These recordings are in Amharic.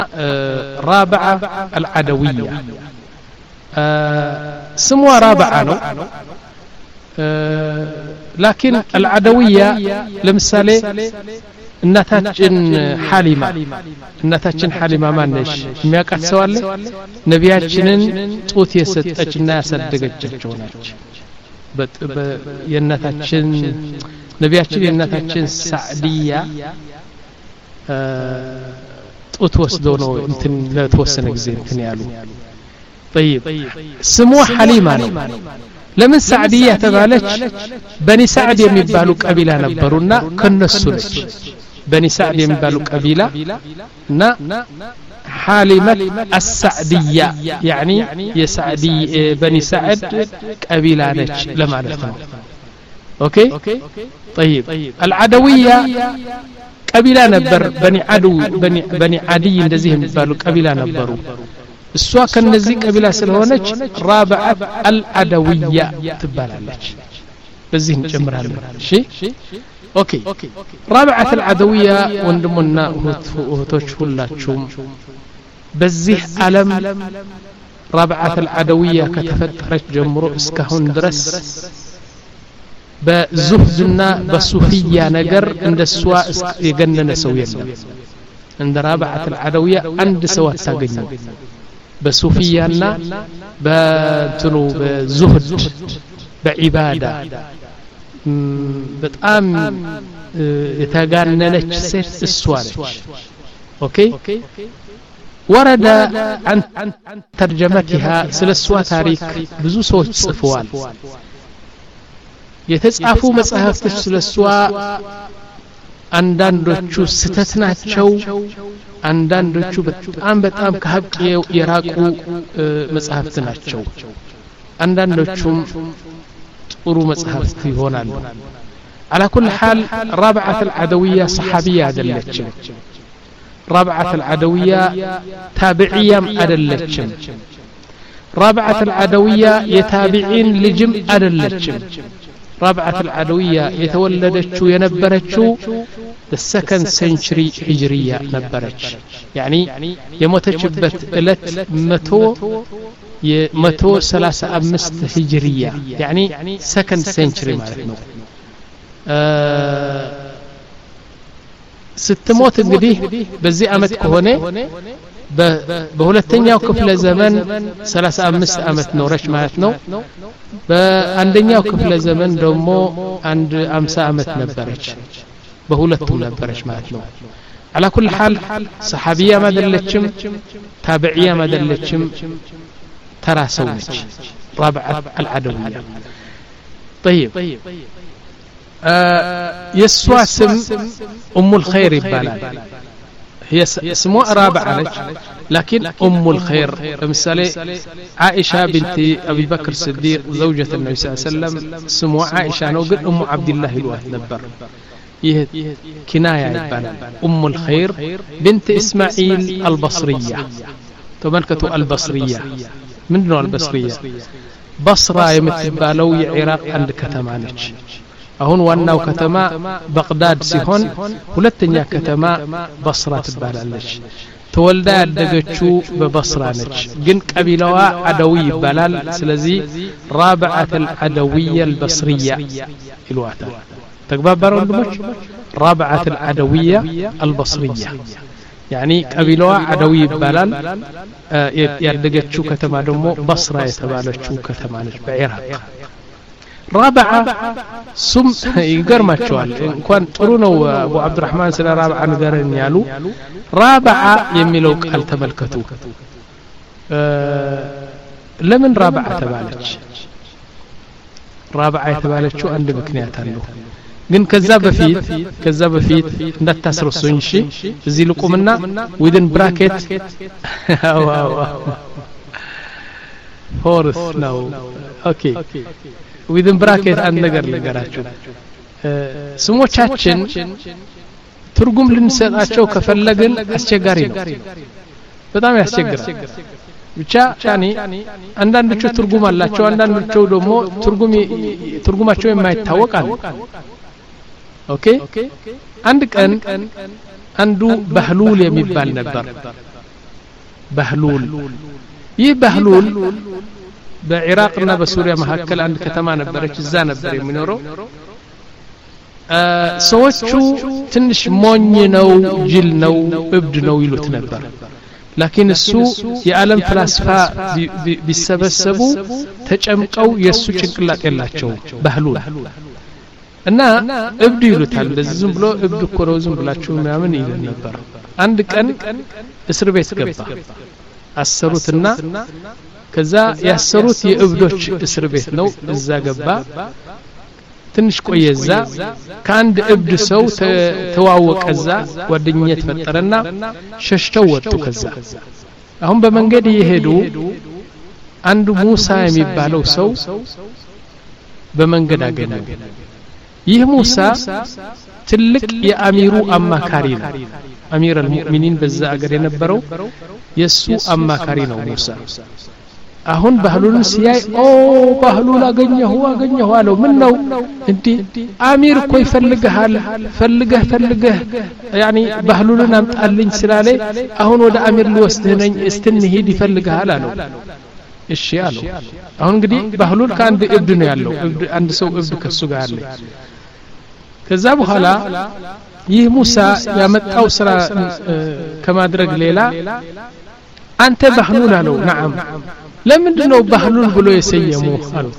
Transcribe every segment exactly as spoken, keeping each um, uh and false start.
رابعة العدوية سموا رابعة ነው لكن العدوية لمثالي እናታችን ሐሊማ እናታችን ሐሊማ ማነሽ የሚያውቃት ሰው አለ ነቢያችንን ጡት የሰጠችና ያሳደገቻቸው ናች የእናታችን ነቢያችን የእናታችን ሳዕዲያ ጡት ወስደው ነው እንትን ለተወሰነ ጊዜ እንትን ያሉ طيب ስሙ ሐሊማ ነው ለምን ሳዕዲያ ተባለች በኒ ሳዕድ የሚባሉ ቀቢላ ነበሩና ከነሱ ነች بني سعد يمبالو قبيلة نا حالمة السعدية يعني يسعدي بني سعد قبيلة نج لما نفهم اوكي طيب العدوية قبيلة نبر بني عدو بني بني عدي እንደዚህ የሚባሉ قبيلة ነበሩ እሷ ከነዚህ ቀቢላ ስለሆነች رابعة العدوية ትባላለች በዚህ እንጨምራለን እሺ اوكي رابعة العدوية وندمنا وهتوش ሁላችሁም በዚህ ዓለም رابعة العدوية ከተፈጠረች ጀምሮ እስካሁን ድረስ በዙህድና በሱፊያ ነገር እንደሷ የገነነ ሰው የለም እንደ رابعة العدوية አንድ ሰው አታገኙ በሱፊያና በትኑ በዙህድ በዒባዳ በጣም የተጋነነች ሴት እሷ ነች ኦኬ ورد عن ترجمتها ስለሷ ታሪክ ብዙ ሰዎች ጽፈዋል የተጻፉ መጽሐፍቶች ስለሷ አንዳንዶቹ ስተት ናቸው አንዳንዶቹ በጣም በጣም ከሐቅ የራቁ መጽሐፍት ናቸው አንዳንዶቹም ጥሩ መጽሐፍት ይሆናሉ على كل حال رابعة العدوية صحابية أدلتشم رابعة العدوية تابعية أدلتشم رابعة العدوية يتابعين لجم أدلتشم رابعة العدوية يتولدتشو ينبرتشو the second century هجرية نبرتش يعني يموتشبت إلت متو متو ثلاثة أمست هجرية يعني second century معناه ستموت እንግዲህ በዚህ አመት ከሆነ በሁለተኛው ክፍለ ዘመን ثلاثة وخمسين አመት ኖረች ማለት ነው በአንደኛው ክፍለ ዘመን ደግሞ አንድ خمسين አመት ነበረች በሁለቱም ነበረች ማለት ነው على كل حال صحابيه ما دلتشم تابعيه ما دلتشم ترى سوتش رابعه العدويه طيب يسوع اسم ام الخير يبالال هي اسمها رابعه لكن ام الخير مثلا عائشه بنت ابي بكر الصديق زوجة النبي صلى الله عليه وسلم اسمها عائشه نو قد ام عبد الله الواحد نبر يه كنايه يبالال ام الخير بنت اسماعيل البصريه تملكته البصريه من نوع البصريه بصره يمتبالو العراق عند كتمانش አሁን ዋናው ከተማ በግዳድ ሲሆን ሁለተኛ ከተማ በስራ ትባላለች ተወልዳ ያደገችው በበስራ ነች ግን ቀቢላዋ አደዊ ይባላል ስለዚህ رابعة العدوية البصرية ይሏታ ተግባባሩ ወንድሞች رابعة العدوية البصرية يعني ቀቢላዋ አደዊ ይባላል ያደገችው ከተማ ደግሞ በስራ የተባለችው ከተማ ነች በኢራቅ رابعة سم يقرمتشوال كان طرونو ابو عبد الرحمن سلا رابعة نقرن يالو رابعة يميلو قال تملكتو أه لمن رابعة تبالج رابعة تبالجو عند مكنيات له ግን ከዛ በፊት ከዛ በፊት እንዳታስረሱኝ እሺ እዚህ ልቁምና within bracket ዋው ፎርስ ነው ኦኬ within bracket አንድ ነገር ልንገራችሁ ስሞቻችን ትርጉም ልንሰጣቸው ከፈለግን አስቸጋሪ ነው በጣም ያስቸግራል ብቻ ያኒ አንዳንዶቹ ትርጉም አላቸው አንዳንዶቹ ደግሞ ትርጉም ትርጉማቸው የማይታወቅ አለ ኦኬ አንድ ቀን አንዱ ባህሉል የሚባል ነበር ባህሉል ይህ ባህሉል በኢራቅና በሱሪያ መካከል አንድ ከተማ ነበረች እዛ ነበር የሚኖረው ሰዎቹ ትንሽ ሞኝ ነው ጅል ነው እብድ ነው ይሉት ነበር لكن እሱ የዓለም ፍልስፋ ቢሰበሰቡ ተጨምቀው የሱ ጭንቅላት ያላቸው ባህሉል እና እብድ ይሉታል እንደዚህ ዝም ብሎ እብድ እኮ ነው ዝም ብላችሁ ምናምን ይሉ ነበር አንድ ቀን እስር ቤት ገባ አሰሩትና ከዛ ያሰሩት የእብዶች እስር ቤት ነው እዛ ገባ ትንሽ ቆየዛ ከአንድ እብድ ሰው ተዋወቀዛ ጓደኝነት ፈጠረና ሸሽተው ወጡ ከዛ አሁን በመንገድ ይሄዱ አንዱ ሙሳ የሚባለው ሰው በመንገድ አገኘ ይህ ሙሳ ትልቅ የአሚሩ አማካሪ ነው አሚር አልሙእሚኒን በዛ አገር የነበረው የሱ አማካሪ ነው ሙሳ አሁን ባህሉን ሲያይ ኦ ባህሉን አገኘሁ አገኘሁ አለው ምን ነው እንዴ አሚር እኮ ይፈልግሃል ፈልገህ ፈልገህ ያኒ ባህሉን አምጣልኝ ስላለ አሁን ወደ አሚር ሊወስድህ ነኝ እስትንሂድ ይፈልግሃል አለው እሺ አለው አሁን እንግዲህ ባህሉን ከአንድ እብድ ነው ያለው እብድ አንድ ሰው እብድ ከሱ ጋር አለ ከዛ በኋላ ይህ ሙሳ ያመጣው ስራ ከማድረግ ሌላ አንተ ባህሉን አለው نعم ለምንድነው ባህሉል ብሎ የሰየመው አሉት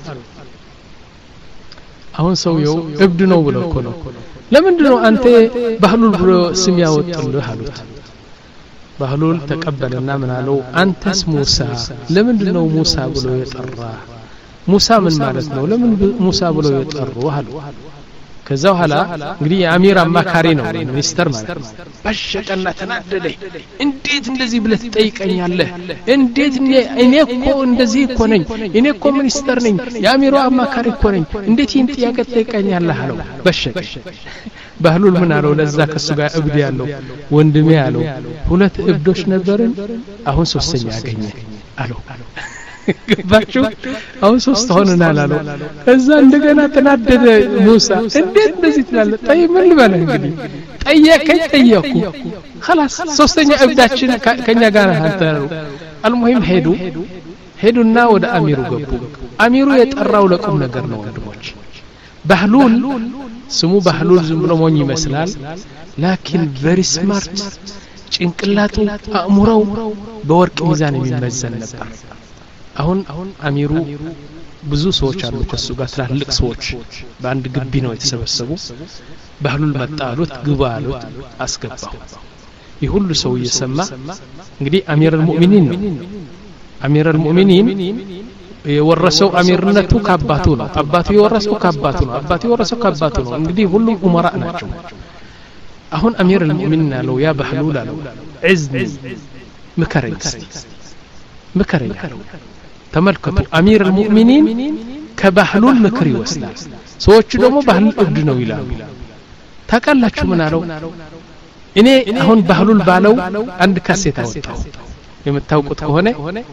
አሁን ሰውየው እብድ ነው ብሎ እኮ ነው ለምንድነው አንተ ባህሉል ብሎ ስም ያወጣልህ አሉት ባህሉል ተቀበለና ምን አለው አንተስ ሙሳ ለምንድነው ሙሳ ብሎ የጠራ ሙሳ ምን ማለት ነው ለምን ሙሳ ብሎ የጠሩ አሉ ከዛ በኋላ እንግዲህ የአሚር አማካሪ ነው ሚኒስተር ማለት በሸቀና ተናደደ እንዴት እንደዚህ ብለህ ትጠይቀኛለህ እንዴት እኔ እኮ እንደዚህ እኮ ነኝ እኔ እኮ ሚኒስተር ነኝ የአሚሩ አማካሪ እኮ ነኝ እንዴት ይህን ጥያቄ ትጠይቀኛለህ አለው በሸቀ ባህሉል ምን አለው ለዛ ከሱ ጋር እብድ ያለው ወንድሜ ያለው ሁለት እብዶች ነበርን አሁን ሶስተኛ አገኘ አለው ገባችሁ አሁን ሶስት ሆነና አላለው ከዛ እንደገና ተናደደ ሙሳ እንዴት እንደዚህ ትላለህ ጠይ ምን ልበል እንግዲህ ጠየቀኝ ጠየቁ خلاص ሶስተኛ እብዳችን ከኛ ጋር አንተሩ አልሙሂም ሄዱ ሄዱና ወደ አሚሩ ገቡ አሚሩ የጠራው ለቁም ነገር ነው ወንድሞች ባህሉል ስሙ ባህሉል ዝም ብሎ ሞኝ ይመስላል ላኪን very smart ጭንቅላቱ አእምሮው በወርቅ ሚዛን የሚመዘን ነበር አሁን አሚሩ ብዙ ሰዎች አሉ ከሱ ጋር ትላልቅ ሰዎች በአንድ ግቢ ነው የተሰበሰቡ ባህሉል መጣሉት ግባ አሉት አስገባው ይሁሉ ሰው እየሰማ እንግዲህ አሚር አልሙእሚኒን ነው አሚር አልሙእሚኒን የወረሰው አሚርነቱ ከአባቱ ነው አባቱ የወረሰው ከአባቱ ነው አባቱ የወረሰው ከአባቱ ነው እንግዲህ ሁሉም ኡመራ ናቸው አሁን አሚር አልሙእሚኒን አለው ያ ባህሉል አለው عزني ምከረኝ ምከረኝ ተመልከቱ አሚር አልሙእሚኒን ከባህሉል ምክር ይወስዳል ሰዎቹ ደግሞ ባህል እብድ ነው ይላሉ ታቃላችሁ ምን አለው እኔ አሁን ባህሉል ባለው አንድ ካሴት አወጣው የምታውቁት ከሆነ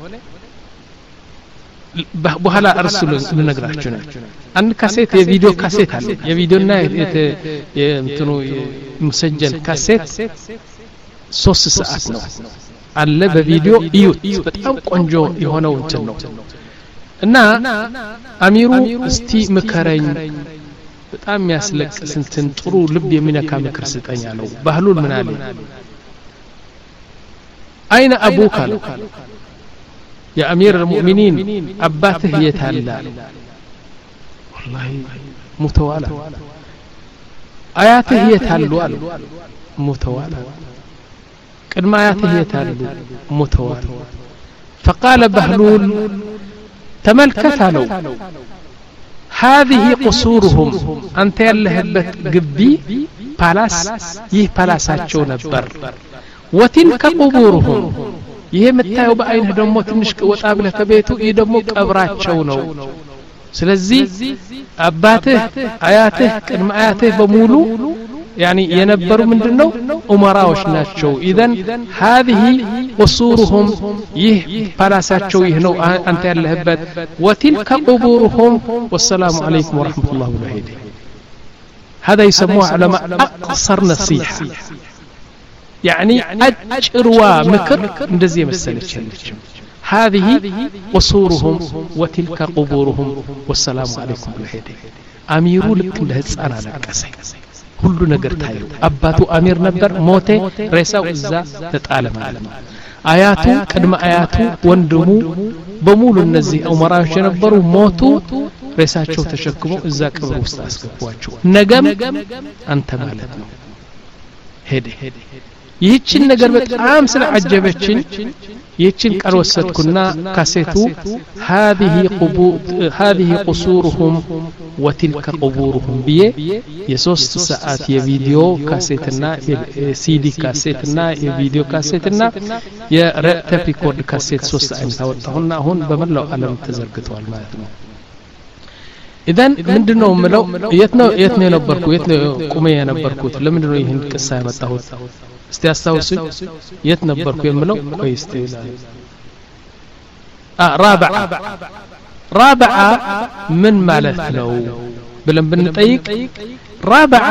በኋላ እርሱል ልነግራችሁ ነው አንድ ካሴት የቪዲዮ ካሴት አለ የቪዲዮና የእንትኑ ሙሰጀል ካሴት ሶስት ሰዓት ነው አለ በቪዲዮ እዩት በጣም ቆንጆ የሆነው እንትን ነው እና አሚሩ እስቲ ምከረኝ በጣም ያስለቅስ እንትን ጥሩ ልብ የሚነካ ምክር ስጠኝ አለው ባህሉል ምን አለ አይነ አቡካ አለው يا أمير المؤمنين أباته يتهلى والله متوالى آياته يتهلى متوالى قدم آياته يتهلى متوالى فقال بهلول تملكت له هذه قصورهم أنت يلهبت قبي بالاس يه بالاساتشو نبر وتلك قبورهم ይሄ መታየው በአይንህ ደሞ ትንሽ ወጣ ብለህ ከቤቱ ይሄ ደሞ ቀብራቸው ነው ስለዚህ አባትህ አያትህ ቅድመ አያትህ በሙሉ يعني የነበሩ ምንድነው ኡመራዎች ናቸው ኢዘን هذه قصورهم ይህ ፓላሳቸው ይህ ነው አንተ ያለህበት وتلك قبورهم والسلام عليكم ورحمة الله وبركاته هذا يسموه علماء أقصر نصيحة يعني أجروا مكر እንደዚህ መሰለች ያለችው هذه قصورهم وتلك قبورهم والسلام عليكم بالهدي አሚሩ ልክ እንደ ህፃን አለቀሰ ሁሉ ነገር ታየው አባቱ አሚር ነበር ሞተ ሬሳው እዛ ተጣለ ማለት ነው አያቱ ቅድመ አያቱ ወንድሙ በሙሉ እነዚህ ዑመራዎች የነበሩ ሞቱ ሬሳቸው ተሸክሞ እዛ ቀብር ውስጥ አስገቧቸው ነገም አንተ ማለት ነው ሄደ ይህችን ነገር በጣም ስለአጀበችኝ ይህችን ቃል ወሰድኩና ካሴቱ هذه قبور هذه قصورهم وتلك قبورهم بيه የሶስት ሰዓት የቪዲዮ ካሴትና የሲዲ ካሴትና የቪዲዮ ካሴትና የሬፕ ሪኮርድ ካሴት ሶስት አይነት አወጣሁና አሁን በመላው ዓለም ተዘርግቷል ማለት ነው ኢዳን ምንድነው ምለው የት ነው የት ነው የነበርኩ የት ነው ቁሜ የነበርኩት ለምንድነው ይሄን ቅሳ ያመጣሁት እስቲ አስታውሱ የት ነበርኩ የምለው ቆይ እስቲ አ ራብዓ ራብዓ ምን ማለት ነው ብለን ብንጠይቅ ራብዓ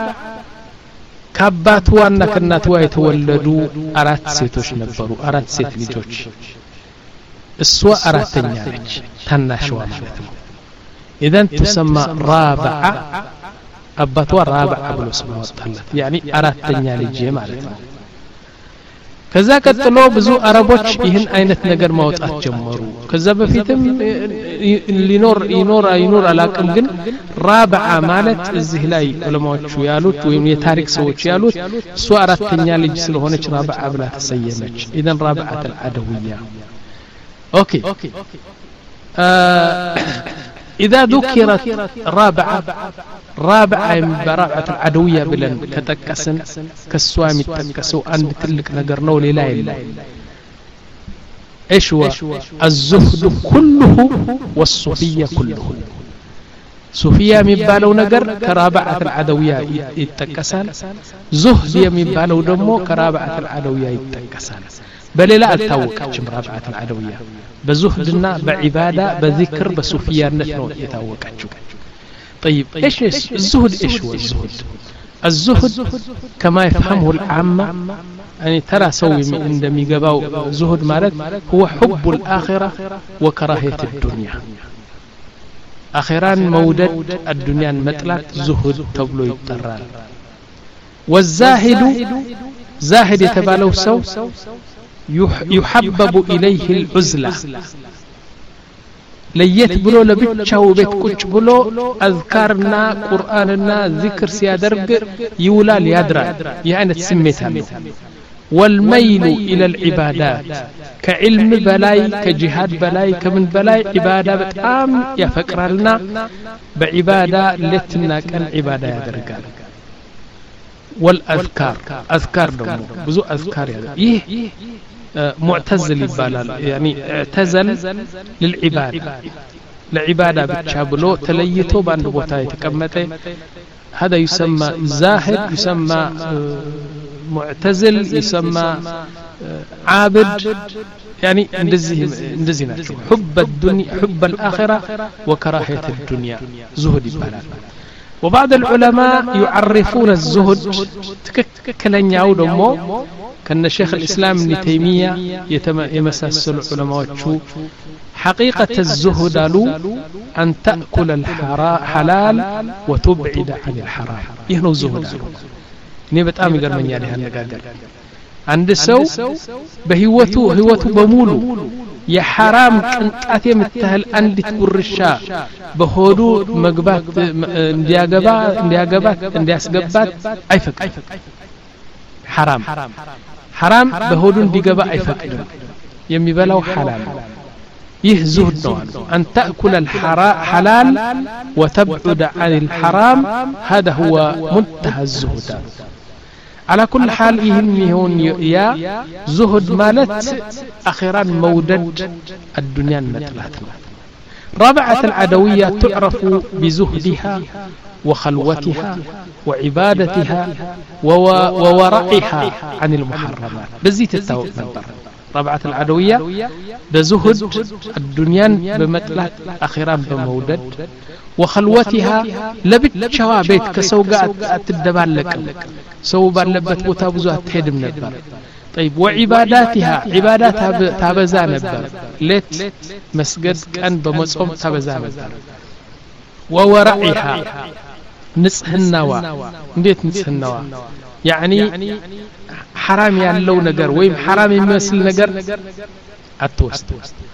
ከአባቷና ከእናቷ የተወለዱ አራት ሴቶች ነበሩ አራት ሴት ልጆች እሷ አራተኛ ነች ታናሽዋ ማለት ነው ኢዳን ተሰማ ራብዓ አባቷ ራብዓ ብሎ ስም ወጣለት يعني አራተኛ ልጅ ማለት ነው ከዛ ቀጥሎ ብዙ አረቦች ይህን አይነት ነገር ማውጣት ጀመሩ ከዛ በፊትም ሊኖር ይኖር አይኖር አላቅም ግን ራብዓ ማለት እዚህ ላይ ዑለማዎቹ ያሉት ወይም የታሪክ ሰዎች ያሉት እሷ አራተኛ ልጅ ስለሆነች ራብዓ ብላ ተሰየመች ኢዳን ራብዓት العدوية اوكي إذا ذكرت رابعة رابعة برابعة العدوية بلن كتكسن كالسوام التكسو عند تلك نقرنو للا إلا إيش هو الزهد كله والصوفية كله صوفية مبالو نقر كرابعة العدوية يتكسن زهد مبالو دمو كرابعة العدوية يتكسن بل لا التوقع رابعة العدوية بزهدنا بعبادة بذكر بصوفية نتنو يتوقع طيب ايش الزهد ايش هو الزهد الزهد كما يفهمه العامة يعني ترى سوي عندما يقباو زهد مالت هو حب الآخرة وكراهية الدنيا آخران مودد الدنيا مطلق زهد تبلو يتران والزاهد زاهد يتبالو سو يحبب إليه العزلة ليت بلو لبتشاو بيت كوش بلو أذكارنا قرآننا ذكر سيادرق يولا ليادرا يعني تسميتها والميل إلى العبادات كعلم بلاي كجهاد بلاي كمن بلاي عبادة بتقام يفكر لنا بعبادة لتنا كان عبادة يادرقا والأذكار أذكار دمو بزو أذكار يه معتزل يبالال يعني اعتزل للعبادة لعبادة بتشابلو تليتو باند بوتا يتقمطه هذا يسمى زاهد يسمى معتزل يسمى عابد يعني اندزي اندزي ناتشو حب الدنيا حب الآخرة وكراهية الدنيا زهد يبالال وبعض العلماء يعرفون الزهد تككلن يعودوا مو كان شيخ الإسلام ابن تيمية يمسسل العلماء شو حقيقة الزهد له أن تأكل الحلال وتبعد عن الحرام يهنو الزهد له نيبت آمي قرمن يعني هالنقاقر عند السو بهوتو هوتو بمولو يا حرام كنت متهل عند تبرشا بهودو مغبات اندياغبات اندياغبات اندياسغبات اي فكر حرام حرام بهودو انديغبا اي فكر يميبلاو حلال يه زهد نوع ان تاكل الحلال وتبعد عن الحرام هذا هو منتهى الزهد على كل حال يهون يا زهد مالت أخيرا مودد الدنيا المثلات رابعة العدوية تعرف بزهدها وخلوتها وعبادتها وورعها عن المحرمات بزيت التوقف نبر رابعة العدوية بزهد الدنيا بمطلع أخيرا بمودد وخلوتها لبتشوا بيت كسوقات تدبالك سو باللبت بوتا بزوها تحدم نبر طيب وعباداتها عباداتها تابزا نبر ليت مسجد كان بمصوم تابزا نبر وورعها نصحنوا እንዴት نصحنوا يعني حرام ያለው ነገር ወይም حرام የሚመስል ነገር አትወስድ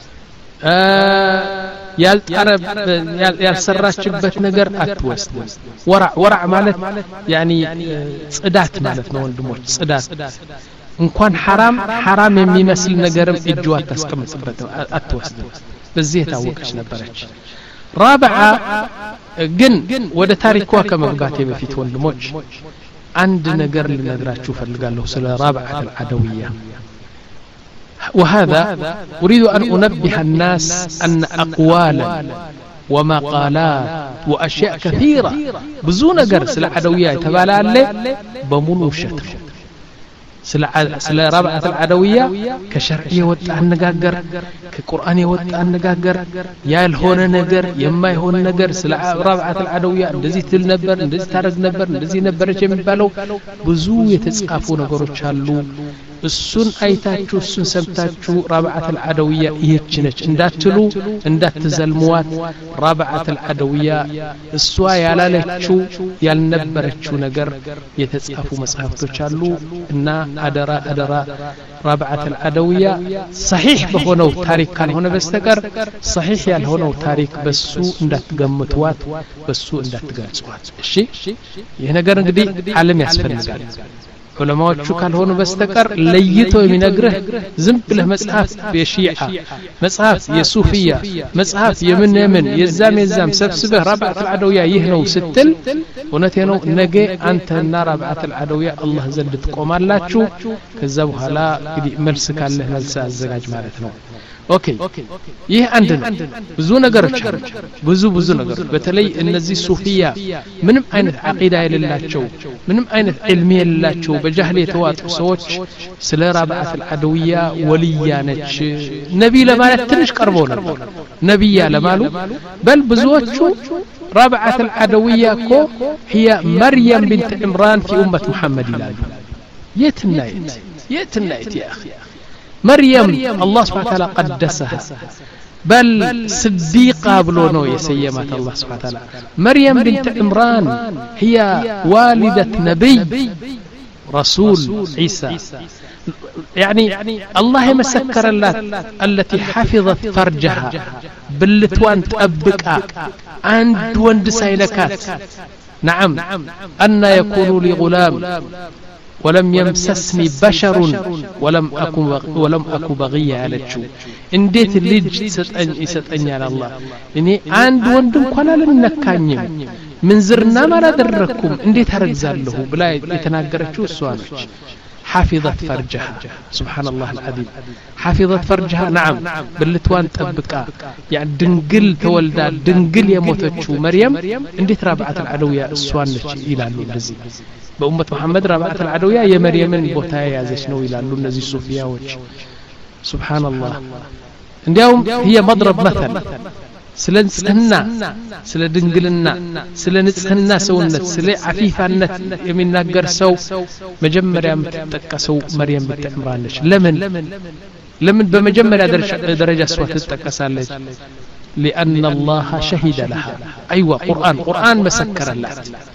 ያልጠረብ ያልሰራችበት ነገር አትወስድ ወራዕ ወራዕ ማለት يعني ጽዳት ማለት ነው ወንድሞች ጽዳት እንኳን حرام حرام የሚመስል ነገርም እጅዋ ታስቀምጥበት አትወስድ በዚህ ታወቀች ነበረች رابعة جن وده تاريخوا كمغباتي بفيت وندموج عند نجر لنجراتشو فلقالو سلا رابعة العدوية وهذا أريد أن أنبه الناس أن أقوالا ومقالات وأشياء كثيرة بزون نجر سلا عدوية تبالا اللي بمولو شتر سلا سلا رابعة العدوية كشرعية وطع النجاجر كقرآنية وطع النجاجر يا الهون نجر يما يهون نجر سلا رابعة العدوية ندزي تل نبر ندزي تارج نبر ندزي نبر جميل بالو بزو يتسقافو نجروش هاللو السن أيتاتشو السن سمتاتشو رابعة العدوية يهتشنش انداتلو اندات تزلموات رابعة العدوية السوا يالالتشو يالنبرتشو نجر يتسقافو مسحفتو هاللو إنا أدرا أدرا رابعة العدوية صحيح بهونو تاريخ كان هنا بستكر صحيح يال هونو تاريخ بسو اندات قمتوات بسو اندات قرصوات الشيء يهنجر نقدي عالم يسفل نقال علماء شو كان هون بستكر ليتو ينقره زنب له مصحف بشيعة مصحف يسوفية مصحف يمن يمن يزام يزام سبسبه رابعة العدوية يهنو ستل ونتينو نجي أنت النار رابعة العدوية الله زلت تقوم على شو كذبها لا يدي ملسك الله ملسا الزجاج مالتنا اوكي ይህ አንድ ነው ብዙ ነገሮች አሉ ብዙ ብዙ ነገሮች በተለይ እነዚህ ሱፊያ ምንም አይነት አቂዳ የሌላቸው ምንም አይነት ዒልም የሌላቸው በጃህል የተዋጡ ሰዎች ስለ ረባዓት العدوية ወልያ ነች ነብይ ለማለት ትንሽ ቀርበው ነበር ነብያ ለማሉ በል ብዙዎቹ ረባዓት العدوية እኮ هي مريم بنت عمران في امه محمد ይላሉ የትናይት የትናይት يا اخي مريم الله سبحانه وتعالى قدسها بل صديقة بلونو يسيمات الله سبحانه وتعالى مريم بنت عمران هي والدة نبي رسول عيسى يعني الله مسكر الله التي حفظت فرجها بالتوان تأبقى عند وند سايلكات نعم أن يكون لي غلام ولم يمسسني بشر ولم أكن ولم أكن بغيا على الشو إن ديت اللي ستأن ستأني على الله إني عند وندم قنا لنكانيم من زرنا ما ندركم إن ديت هرجزال له بلا يتناقر شو السوانج حافظت فرجها سبحان الله العظيم حافظت فرجها نعم باللتوان تبقى يعني دنقل تولدا دنقل يموتشو مريم إن ديت رابعة العدوية السوانج إلى اللي بأمة محمد رابعة العدوية يا مريم بوتايا يا زشنو إلى النزي الصوفيا وجه سبحان الله اليوم هي مضرب مثل سلنسهنا سلدنقلنا سلنسهنا سونت سل عفيفانت يمنا قرسو مجمر يا متتكسو مريم بنت عمران لمن لمن بمجمر درجة سوى تتكسالج لأن الله شهد لها أيوة قرآن قرآن مسكر الله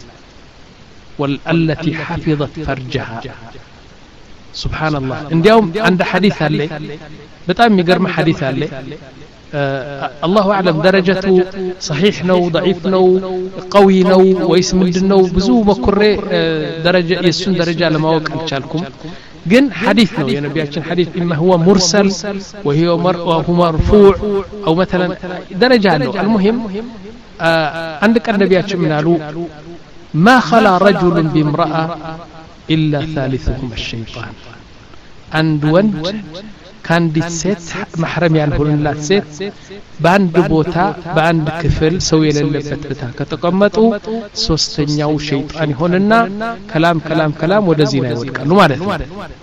والتي حفظت فرجها سبحان الله اليوم عند حديث اللي بتام يقرم حديث اللي آه الله أعلم درجته صحيح نو ضعيف نو قوي نو واسم النو بزو بكر آه درجة يسون درجة لما وقعتشالكم جن حديث نو يعني بيعشان حديث إما هو مرسل وهي مر وهو مرفوع أو مثلا درجة له المهم آه عندك النبي منالو ما خلا رجل بامرأة إلا ثالثهم الشيطان عند وند كان دي سيت محرم يالهولن لا سيت باند بوتا باند كفل سوي للبت بتا كتقمطو سوستኛው شيطان يهوننا كلام كلام كلام ወደዚህ ላይ ወድቃሉ ማለት ነው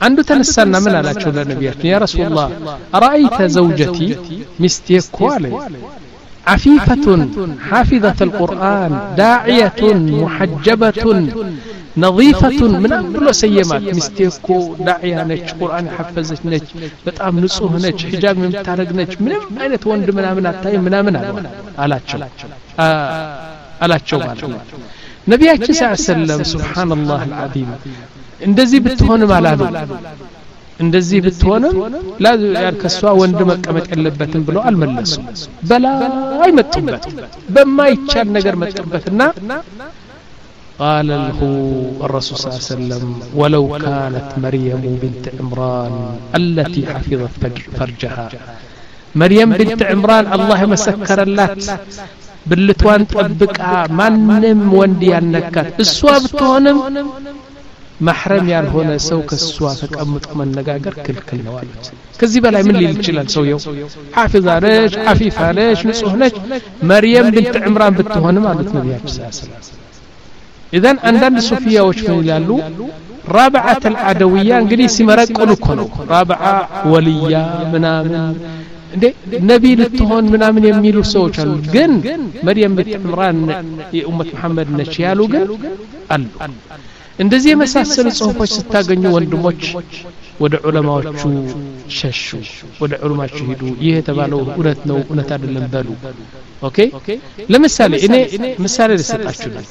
አንዱ ተነሳና ምን አላቸው ለነቢያችን ያ ረሱላህ አራአይተ ዘውጀቲ ሚስቴኮ አለ عفيفة حافظة القرآن داعية محجبة نظيفة من أمر سيمات مستيكو داعية نج قرآن حفظت نج بتأم نصوه نج حجاب من تارق نج من أين توند منا منا تاي منا منا على شو على شو نبي صلى الله عليه وسلم سبحان الله العظيم እንደዚህ ብትሆንም አላሉ እንደዚህ ብትሆንም ላ ያርከሷ ወንድ መቀመጥ የለበትም ብለው አልመለሱ በላ አይመጡበት በማይቻል ነገር መጥበትና قال له الرسول صلى الله عليه وسلم ولو كانت مريم بنت عمران التي حفظت فرجها مريم بنت عمران الله مسكر اللات بالتوان طبقا ማንም ወንድ ያነካት እሷ ብትሆንም محرم ያልሆነ ሰው ከሷ ተቀምጦ መነጋገር ክልክል ነው አሉት ከዚህ በላይ ምን ሊል ይችላል ሰውየው حافظ ነች عفيف ነች ንጹህ ነች መርየም بنت عمران ብትሆን ማለት ነው ያቺ ሰላም اذا عندنا ሱፊያዎች ምን ይላሉ رابعه العدويه እንግዲህ ሲመረቁ እኮ ነው رابعه ወልያ ምናምን እንዴ ነብይ ልትሆን ምናምን የሚሉ ሰዎች አሉ ግን መርየም بنت عمران የኡመት መሐመድ ነች ያሉ ግን አሉ እንደዚህ የመሳሰሉ ጽሁፎች ስታገኙ ወንድሞች ወደ ዑለማዎቹ ሸሹ ወደ ዑለማዎቹ ሄዱ ይሄ የተባለው እውነት ነው እውነት አይደለም በሉ ኦኬ ለምሳሌ እኔ ምሳሌ ልሰጣችሁ ነው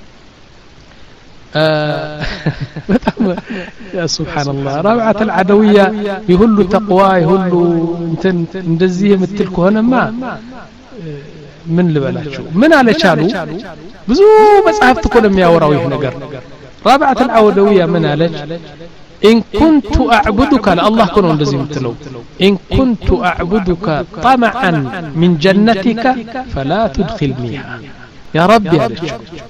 በጣም ያ ሱብሃንአላህ رابعه العدويه ይሁሉ ተቅዋ ይሁሉ እንትን እንደዚህ የምትል ከሆነማ ምን ልበላችሁ ምን አለቻሉ ብዙ መጽሐፍት እኮ ነው የሚያወራው ይሄ ነገር رابعه العدويه من علج ان كنت اعبدك الله كنو እንደዚህ ምትለው ان كنت اعبدك طمعا من جنتك فلا تدخلنيها يا رب علج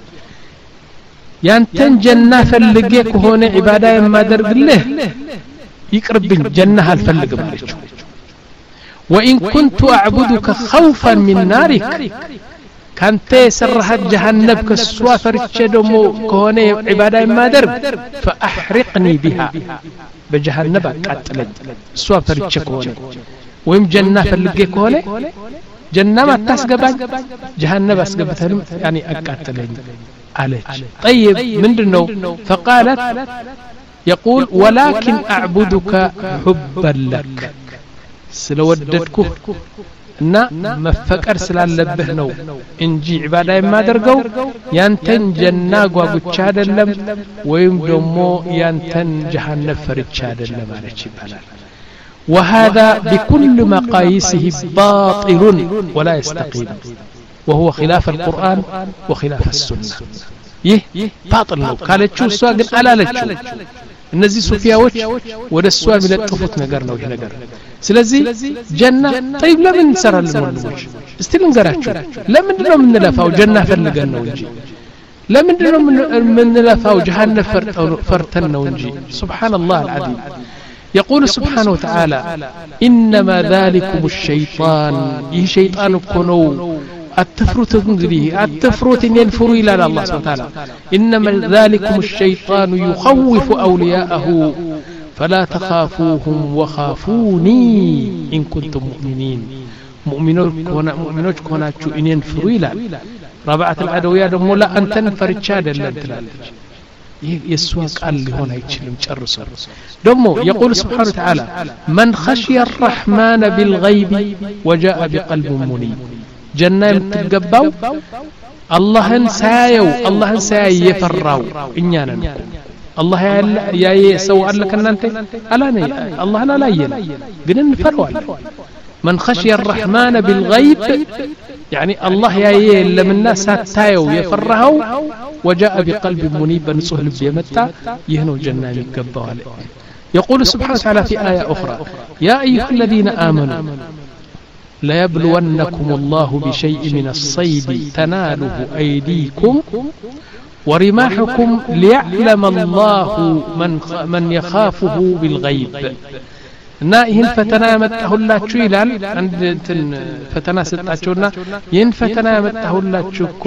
ያንተን ጀና ፈልጌ ከሆነ ኢባዳ የማደርግልህ ይቅርብኝ ጀና አልፈልግም አለችው وان كنت اعبدك خوفا من نارك ካንተ የሰራህ ጀሃነም ከሷ ፈርቼ ደሞ ከሆነ ኢባዳ የማደርግ فاحرقني بها በጀሃነም አቃጥለኝ እሷ ፈርቼ ከሆነ ወይም ጀና ፈልጌ ከሆነ ጀና ማታስገባኝ ጀሃነም አስገብተንም ያኒ አቃጥለኝ عليك طيب ምንድነው فقالت يقول ولكن اعبدك حبا لك ስለወደድኩ እና መፈቀር ስላለብህ ነው እንጂ ኢባዳ የማደርገው ያንተን ጀና ጓጉቻ አይደለም ወይም ደግሞ ያንተን ጀሃነም ፈርቻ አይደለም አለች ይባላል وهذا بكل مقاييسه باطل ولا يستقيم وهو خلاف القرآن وخلاف السنة يه باطل ነው ካለችው እሷ ግን አላለችው እነዚህ ሱፊያዎች ወደ እሷ የሚለጥፉት ነገር ነው ይሄ ነገር ስለዚህ ጀና طيب ለምን እንሰራለን ወንድሞች እስቲ ልንገራችሁ ለምን ነው የምንለፋው ጀና ፈልገን ነው እንጂ ለምን ነው የምንለፋው ጀሃነም ፈርተን ነው እንጂ ሱብሃንአላህ العظيم يقول سبحانه وتعالى انما ذلكم الشيطان ይህ ሸይጣን እኮ ነው التفروت እንግዲህ التفروت ينفروا الى الله سبحانه وتعالى انما ذلكم الشيطان يخوف اولياءه فلا تخافوهم وخافوني ان كنتم مؤمنين مؤمنون كنا مؤمنون كوناچو ان ينفروا الى رابعه العدويه دمو لا انتن فرቻ አይደለም ትላለች يسوع قال ሊሆን አይችልም ጨርሶ ደሞ يقول سبحانه وتعالى من خشي الرحمن بالغيب وجاء بقلب منيب ጀና የምትገባው አላህን ሳያየው አላህን ሳያይ የፈራው እኛ ነን አላህ ያየ ሰው አለ ከናንተ አላነ አላህን አላየን ግን እንፈራዋለን من خشي الرحمن بالغيب يعني الله ያየ ለምና ሳታየው የፈራው وجاء بقلب منيب نصح ልብ የመጣ ይህ ነው ጀና የሚገባው አለ يقول سبحانه وتعالى في آية أخرى يا أيها الذين آمنوا لا يبلونكم الله بشيء من الصيد تناله أيديكم ورماحكم ليعلم الله من من يخافه بالغيب نائهن فتنا يمتهلاችሁ ይላል አንድ እንትን ፈተና ሰጣቸውና ይህን ፈተና ያመጣሁላችሁ እኮ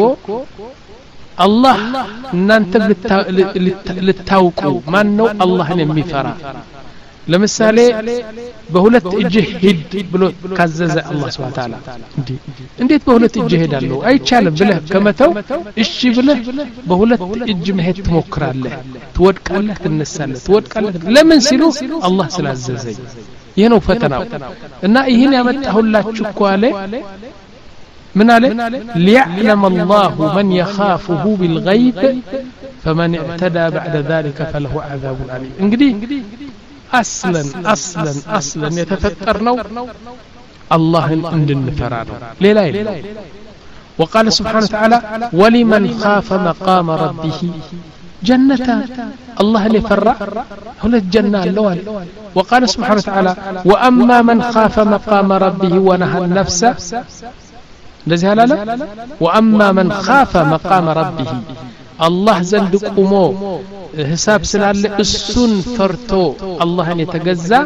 አላህ እናንተ ልታውቁ ማን ነው አላህን የሚፈራ ለምሳሌ በሁለት እጅ ሂድ ብሎ ካዘዘ አላህ Subhanahu Ta'ala እንዴ እንዴት በሁለት እጅ ሄዳለሁ አይቻልም ብለህ ከመተው እሺ ብለህ በሁለት እጅ መሄድ ትሞክራለህ ትወድቃለህ ትነሳለህ ትወድቃለህ ለምን ሲሉ አላህ ስላዘዘኝ ይሄ ነው ፈተናው እና ይሄን ያመጣሁላችሁ እኮ አለ من عليه ليعلم الله من يخافه بالغيب فمن اعتدى بعد ذلك فله عذاب أليم انقدي أصلا أصلا أصلا يتفترنوا الله عند النفران لا لا لا وقال سبحانه وتعالى ولمن خاف مقام ربه جنتان الله اللي فرع هنا الجنة اللوال وقال سبحانه وتعالى وأما من خاف مقام ربه ونهى النفس لذي هلا لا وأما من خاف مقام ربه الله زند قمو حساب سلال السن فرتو الله ان يتجزى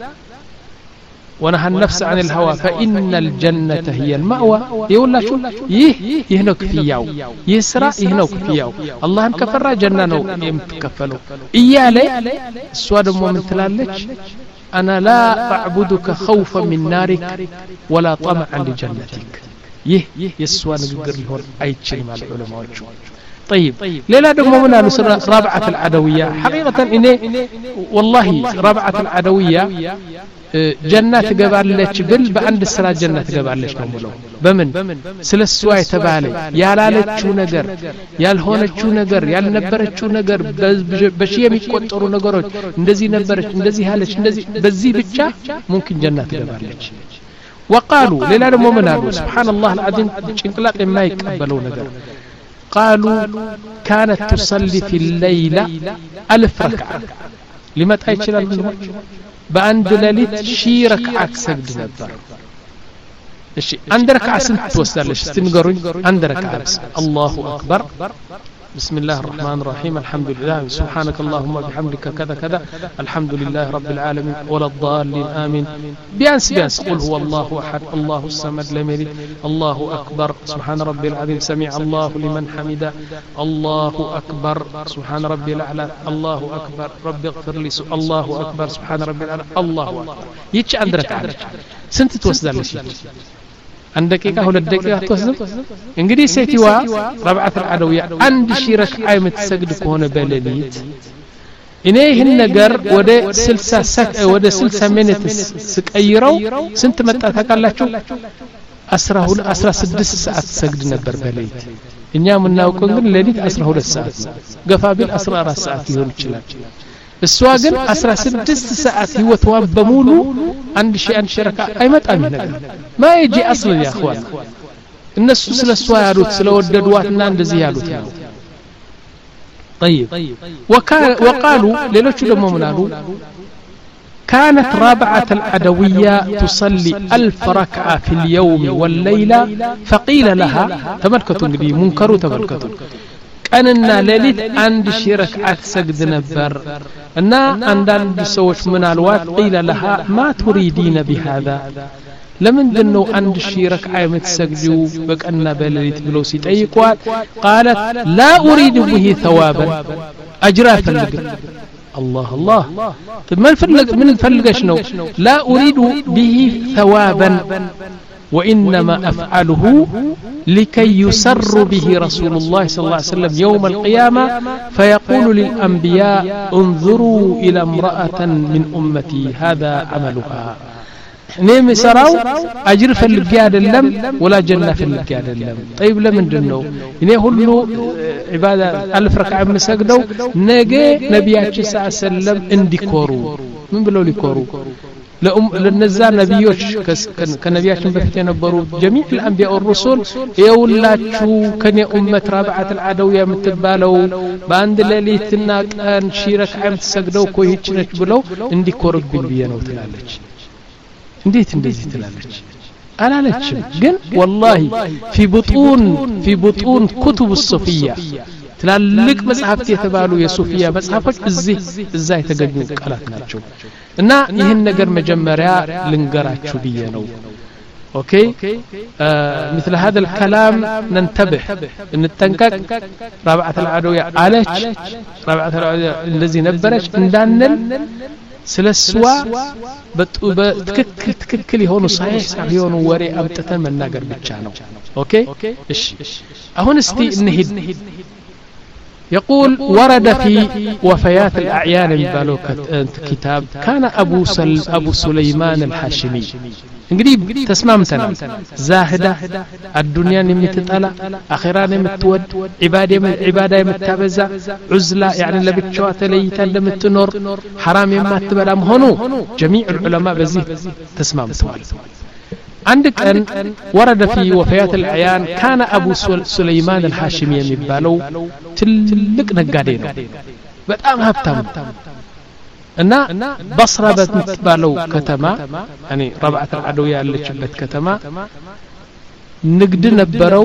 ونهى النفس عن الهوى فإن الجنة هي المأوى يقول لا شو يه يهنوك فياو يسرى يهنوك فياو الله انكفر جنة يمتكفلوا إيالي السواد من تلالك أنا لا أعبدك خوفا من نارك ولا طمعا لجنتك يه يسوى نقدر لهون أي شيء مع العلماء طيب ليلا دقمو من قالوا رابعة العدوية حقيقة إني والله رابعة العدوية جنة قبالك بل بأند السلاة جنة قبالك نمولو بمن سلسوا يتبالي يالالك شو نقر يالهونك شو نقر يالنبرك شو نقر بشي يميكوترو نقروج اندزي نبرك اندزي هالك اندزي بزي بجا ممكن جنة قبالك وقالوا ليلا دقمو من قالوا سبحان الله العظيم انقلاق ما يقبلوا نقر قالوا كانت تصلي في الليلة ألف ركعة لما تأيتش للمجموع بأند لليت شي ركعة سجد نبر عند ركعة سنت توصل لش تنقرون عند ركعة بس الله أكبر بسم الله الرحمن الرحيم الحمد لله سبحانك اللهم بحمدك كذا كذا الحمد لله رب العالمين ولا الضالين آمين بيانس بيانس قل هو الله أحد الله الصمد لم يلد الله أكبر سبحان ربي العظيم سمع الله لمن حمده الله أكبر سبحان ربي الأعلى الله أكبر رب اغفر لي الله أكبر سبحان ربي الأعلى الله أكبر يتش عندك عندك سنت توصل لش عند دقيقة ولا دقيقة توصل انقدي سيتوا ربعة العدوية عند شيرك عايم تسجد كونه بلليت إنيه النجر وده سلسة سك وده سلسة منت سكيرو سنت متى تقال شو أسرة ولا أسرة سدس ساعات سجد نبر بلليت إنيا من ناوكون لليت أسرة ولا ساعات قفابيل أسرة أربع ساعات يهون كلا السواقن أسرة سدس ساعات هو تواب بمولو عند شيء عند شركة أي ما تأمين ما يجي أصلا يا أخوان الناس سلا سوارات سلا وددوات ناند زيادة طيب وكان وقالوا ليلوش لما منالو كانت رابعة العدوية تصلي ألف ركعة في اليوم والليلة فقيل لها تملكتون قدي منكروا تملكتون أننا ليلت عند شركة سجد نبر أن عند سوش من الوقت قيل لها ما تريدين بهذا لمن دنو عند شركة متسجدوا بك أن بليت بلوسي تأيقوات قالت لا أريد به ثوابا أجرا فلق الله الله طيب من فلق من فلق شنو لا أريد به ثوابا وإنما أفعله لكي يسر به رسول الله صلى الله عليه وسلم يوم القيامة فيقول للأنبياء انظروا إلى امرأة من أمتي هذا عملها نيم سراو أجر في القيادة اللم ولا جنة في القيادة اللم طيب لمن دنو إنه هلو عبادة ألف ركعة من سجدوا نجي نبياتش صلى الله عليه وسلم انديكورو من بلو ليكورو لأم للنزار نبيوش كنبياتهم بفتين نبروا جميع الأنبياء والرسل يولا شو كان أمة رابعة العدوية متبالو باند ليلتنا كان شيرك عمت سجدوا كويهتشنك بلو اندي كورك بالبيان وتلالج انديت انديت تلالج أنا لتشم جن والله في بطون في بطون كتب الصوفية تلالك مصحفتي يتبالو يا صوفيا مصحفك ازاي ازاي تجدوا قالات ناتشو እና ይህን ነገር መጀመሪያ ልንገራችሁ ብዬ ነው ኦኬ مثل هذا الكلام ننتبه نتنقق رابعة العدوية عليك رابعة العدوية الذي نبرش እንዳንል ስለስዋ በትክክል ትክክል የሆኑ صحيح የሆኑ ወሬ አምጥተን መናገር ብቻ ነው ኦኬ እሺ አሁን እስቲ እንሂድ يقول ورد في وفيات الأعيان البالو كتاب كان أبو, سل أبو سليمان الحاشمي እንግዲህ ተስማምተናል ዛህዳ الدنيا የምትጠላ አኺራን የምትወድ ዒባዳ ዒባዳ የምታበዛ ዑዝላ يعني ለብቻዋ ተለይታ እንደምትኖር حرام የማትበላ መሆኑ جميع العلماء በዚህ ተስማምተዋል عند كان ورد في وفيات الأعيان كان أبو سليمان الحاشمي የሚባለው ትልቅ ነጋዴ ነው በጣም ሀብታም እና በስራ በምትባለው ከተማ يعني ربعة العدوية ያለችበት ከተማ ንግድ ነበረው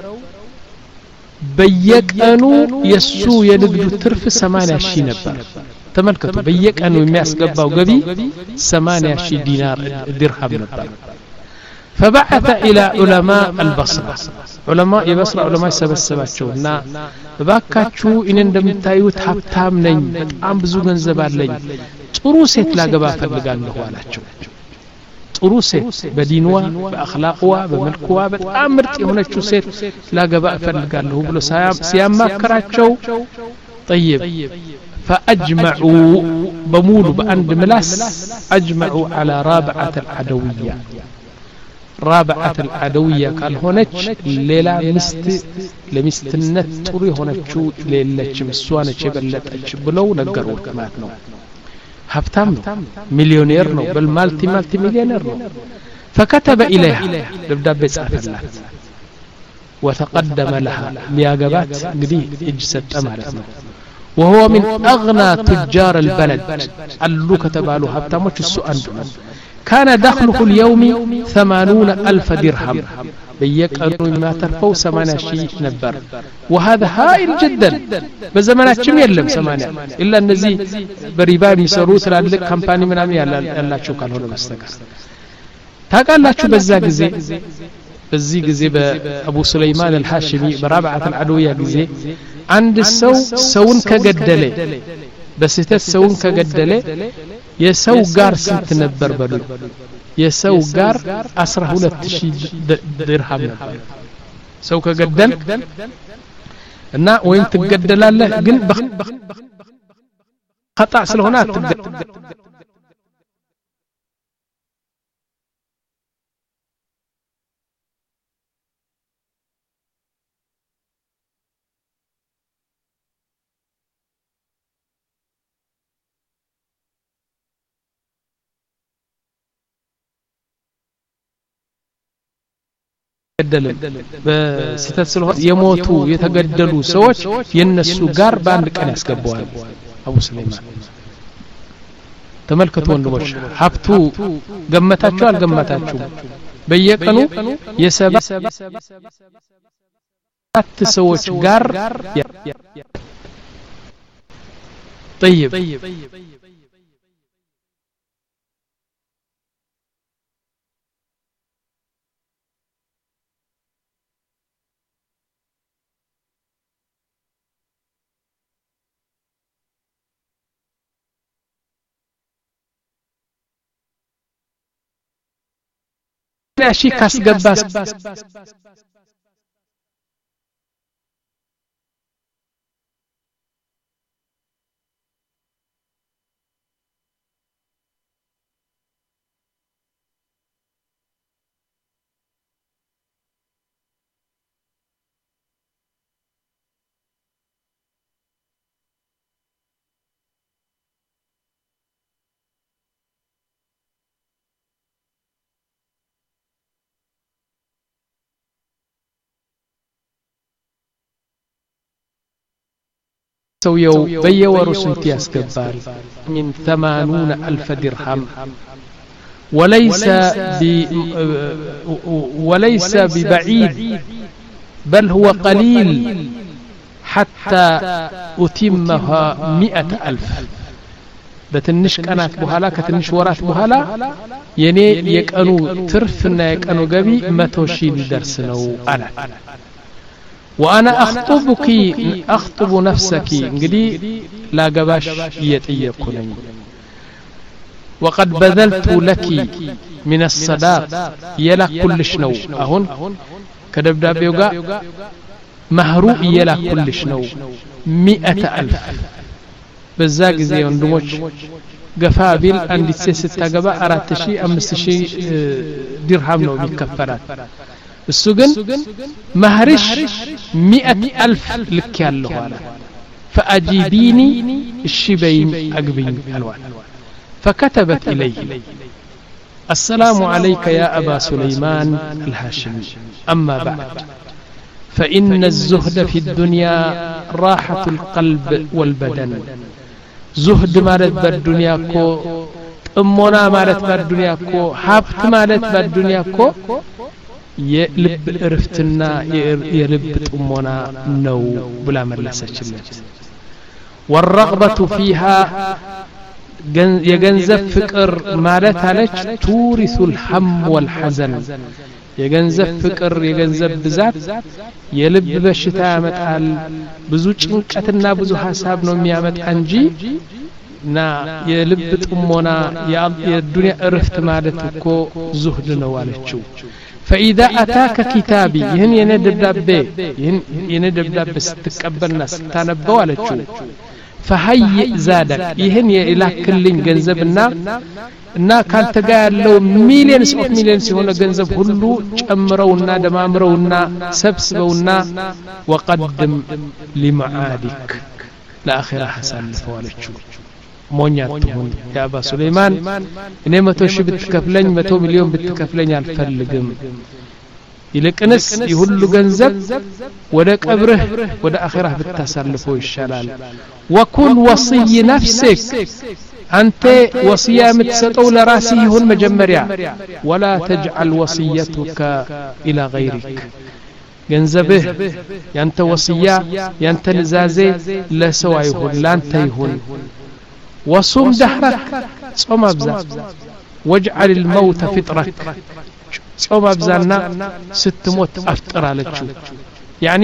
በየቀኑ የሱ የንግዱ ትርፍ ሰማንያ ሺህ ነበር ተመልከቱ በየቀኑ የሚያስገባው ገቢ ሰማንያ ሺህ ዲናር ድርሃም ነበር فبعث إلى علماء البصرة علماء البصرة علماء سبسباتشونا باكاتشو إن እንደምታዩት ሀብታም ነኝ በጣም ብዙ ገንዘብ አለኝ ጥሩ ሴት ላገባ ፈልጋለሁ አላቸው ጥሩ ሴት በዲንዋ በአኽላቅዋ በመልክዋ በጣም ምርጥ የሆነችው ሴት ላገባ ፈልጋለሁ ብሎ ሲያማከራቸው طيب فأجمعوا بمولوا بأند ملاس أجمعوا على رابعة العدوية رابعة العدوية قال هونك ليلة مست لمستنت طري هونك ليلة مسوانة بلتش بلو نقروا كمان نو هفتام مليونير نو بل مالتي مالتي مليونير نو فكتب إليها لبدا بيسافلات وتقدم لها لياقبات قدي اجسد أمالتنا وهو من أغنى تجار البلد اللو كتبالو هفتاموش السؤال دون كان دخله اليومي ثمانون ألف درهم بيقنوا ما ترفوا ثمانية شيء نبر وهذا هائل جدا بزمانات كم يلم ثمانية إلا النزي بريبان يسروا ترى لك كمباني من عمي الله شو قال هنا مستقر تقال لا شو بزاق زي بزيق زي أبو سليمان الحاشمي برابعة العدوية زي عند السو سون كجدله بس تسون كجدله يسو قار سنت نبر بدو يسو قار أسره ሁለት ሺህ درهم نبر سو كجدل እና ወይም ትገደላለህ ግን خطأ ስለሆነ አትገደል ገደለም በስተት ስለሆነ የሞቱ የተገደሉ ሰዎች የነሱ ጋር በአንድ ቀን ያስገባዋል አቡ ሱለይማን ተመልከቱ ወንድሞች ሀብቱ ገመታችሁ አልገመታችሁ በየቀኑ የሰባት ሰዎች ጋር طيب شي كاسغباس سويو بيورو سنتي اسكبال من ثمانون ألف درهم وليس ب وليس ببعيد بل هو قليل حتى أتمها مئة ألف بتنش كانت بحالا كتنش ورات بحالا يعني يكأنو ترفنا يكأنو قبي متوشين درسنو أنا وأنا أخطبك أخطب نفسك انقدي لا قباش يتيقنني وقد بذلت لك من الصداق يلا كلش نو أهون كدبدابيو غا مهرو يلا كلش نو مئة ألف بزاق زي وندموش قفابيل عند سيست تقبا أرات شي أمس شي درهم نو بكفرات السجن مهرش مئة ألف لك يالله على فأجيبيني الشبين أقبين الوان فكتبت إليه السلام عليك يا أبا سليمان الهاشمي أما بعد فإن الزهد في الدنيا راحة القلب والبدن زهد مالت بالدنيا كو أمنا مالت بالدنيا كو حبت مالت بالدنيا كو يلب إرفتنا يلب أمنا نو بلا ملسة والرغبة فيها يجنزف فكر مالت عليك تورث الهم والحزن يجنزف فكر يجنزف بذات يلب بشتاء متعال بزو ጭንቀትና ብዙ ሐሳብ ነው የሚያመጣ እንጂ ና የልብ ጥሞና የዱንያ እረፍት ማለት እኮ ዙህድ ነው አለችው فإذا أتاك كتابي ይህን የኔ ደብዳቤ ይህን የኔ ደብዳቤ ስትቀበልና ስታነበው አለችው فهيئ زادك ይህን የላክልኝ ገንዘብና እና ካንተ ጋር ያለው ሚሊዮንስ ኦፍ ሚሊዮንስ የሆነ ገንዘብ ሁሉ ጨምረውና ደማምረውና ሰብስበውና وقدم لمعادك لآخرة حسن فوالچو ሞኛቱን ያ አባ ሱለይማን እኔ መቶ ሺህ ብትከፍለኝ መቶ ሚሊዮን ብትከፍለኝ አልፈልግም ይልቅንስ ይሁሉ ገንዘብ ወደ ቀብርህ ወደ አኺራህ ብታሳልፈው ይሻላል وكن وصي نفسك أنت وصية متسطو لراسه هون مجمريا ولا تجعل وصيتك إلى غيرك ገንዘብህ ያንተ ወصية ያንተ ንዛዜ ለሰው አይሁን ላንተ ይሁን وصوم دهرك صوم أبزا واجعل الموت فطرك صوم أبزانا ست موت أفطر على الشو يعني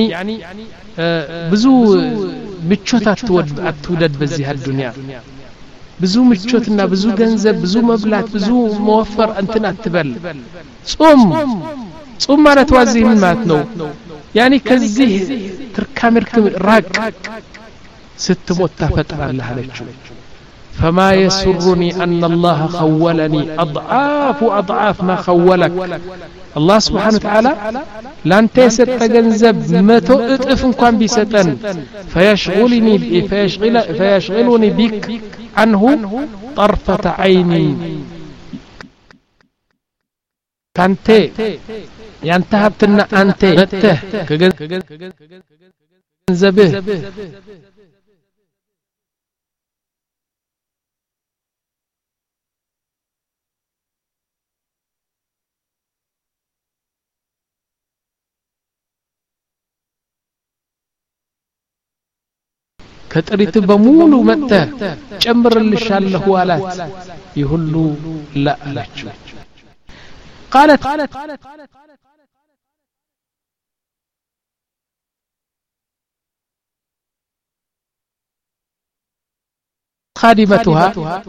بزو متشوت أتودد بزيها الدنيا بزو متشوتنا بزو جنزب بزو مبلات بزو موفر أنتنا تبل صوم صوم ما نتوازي من ماتنو يعني كزيه تركامر راق ست موت تفتر على الشو فما يسرني أن الله خولني أضعاف وأضعاف ما خولك الله سبحانه وتعالى لن تيسر تجنزب متو اطفن كان بيستن فيشغلني فيشغل فيشغلني بك عنه طرفة عيني كانت ينتهبتنا أنت مته كجنزبه كتريت بمولو متى جمر اللي والات يهلو لا لاتشو قالت خادمتها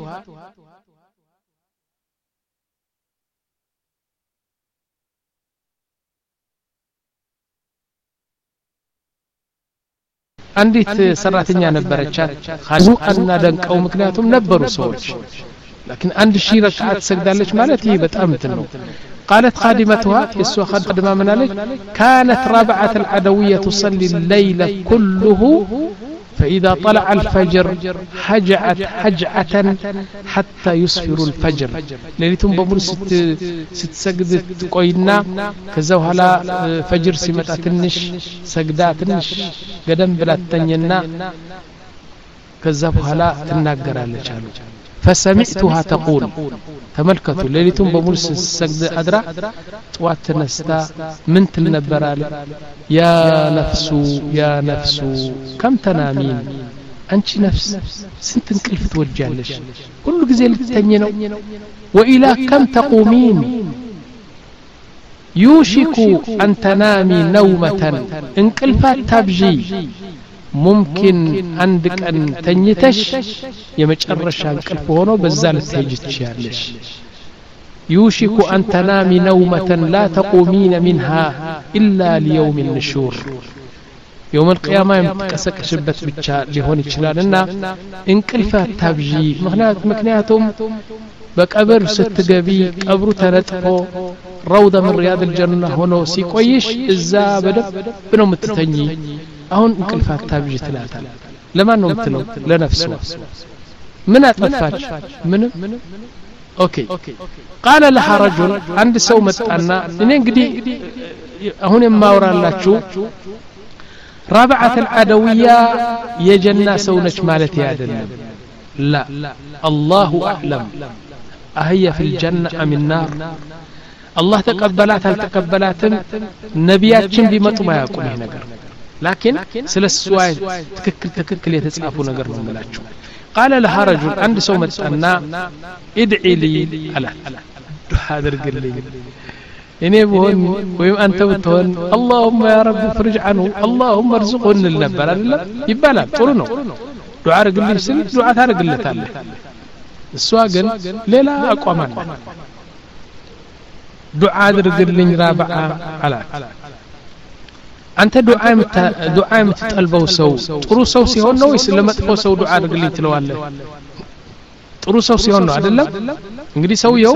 አንዲት ሰራተኛ ነበረቻት ኻዙአና ደንቀው ምክንያቱም ነበሩ ሰዎች لكن عند شي ركعات سجدالش ማለት ይሄ በጣም እንትን ነው قالت خادمتها يسوا خادمه من عليك كانت رابعه العدويه تصلي الليل كله فإذا طلع الفجر حجعت حجعة حتى يسفر الفجر ليلتهم بمول ست ستسجد قوينا كذا وهلا فجر سمت تنش سجدات تنش قدم بلا تنينا كذا وهلا تناقرالش አሉ فسمعتها تقول تملكتوا ليلتهم بمول سجد أدرا طوات نستا من تنبرال يا نفس يا نفس كم تنامين أنت نفس سنت انقلف توجالش كل جزء لتتنينو وإلى كم تقومين يوشك أن تنامي نومة انقلفات تبجي ممكن عندك أن تنيتش يمجرش انقلب ሆኖ በዛ ልትሄጂ ትችያለሽ يوشك أن تنامي نومة لا تقومين منها إلا ليوم النشور يوم القيامة يمتكسك شبت بتشا لهون يشلالنا انقلفات تابجي مخنات مكنياتهم بقبر ستقبي قبرو تنطفو روضة من رياض الجنة هونو سيقويش إزا بدب بنو متتني أهون انقلفات تابجي تلاتا لما نو متلو لنفسه من أتفاج من أوكي قال لها رجل عند سومة أنا إنين قدي هون ما ورا الله رابعة العدوية يجنى سونش مالتي هذا لا الله أعلم أهي في الجنة أم النار الله تقبلات هل تقبلات نبيات شندي مطمع يقول هنا لكن سلس سواي تككل تككل يتسعفوا نقر من ملاتشو قال لها رجل عند سومة أنا ادعي لي ألا هذا رجل لي إني بهون ويم أنت بتهون اللهم يا رب فرج عنه اللهم ارزقهن النبر لا يبالا طرنو دعاء رجل يسل دعاء ثارق اللي تاله السواقن ليلا أقوامان دعاء رجل لي رابعة على أنت دعاء مت دعاء متطلبوا سو طرو سو سيهون نويس لما تفو سو دعاء رجل لي تلواله طرو سو سيهون نو عدلا انقدي سويو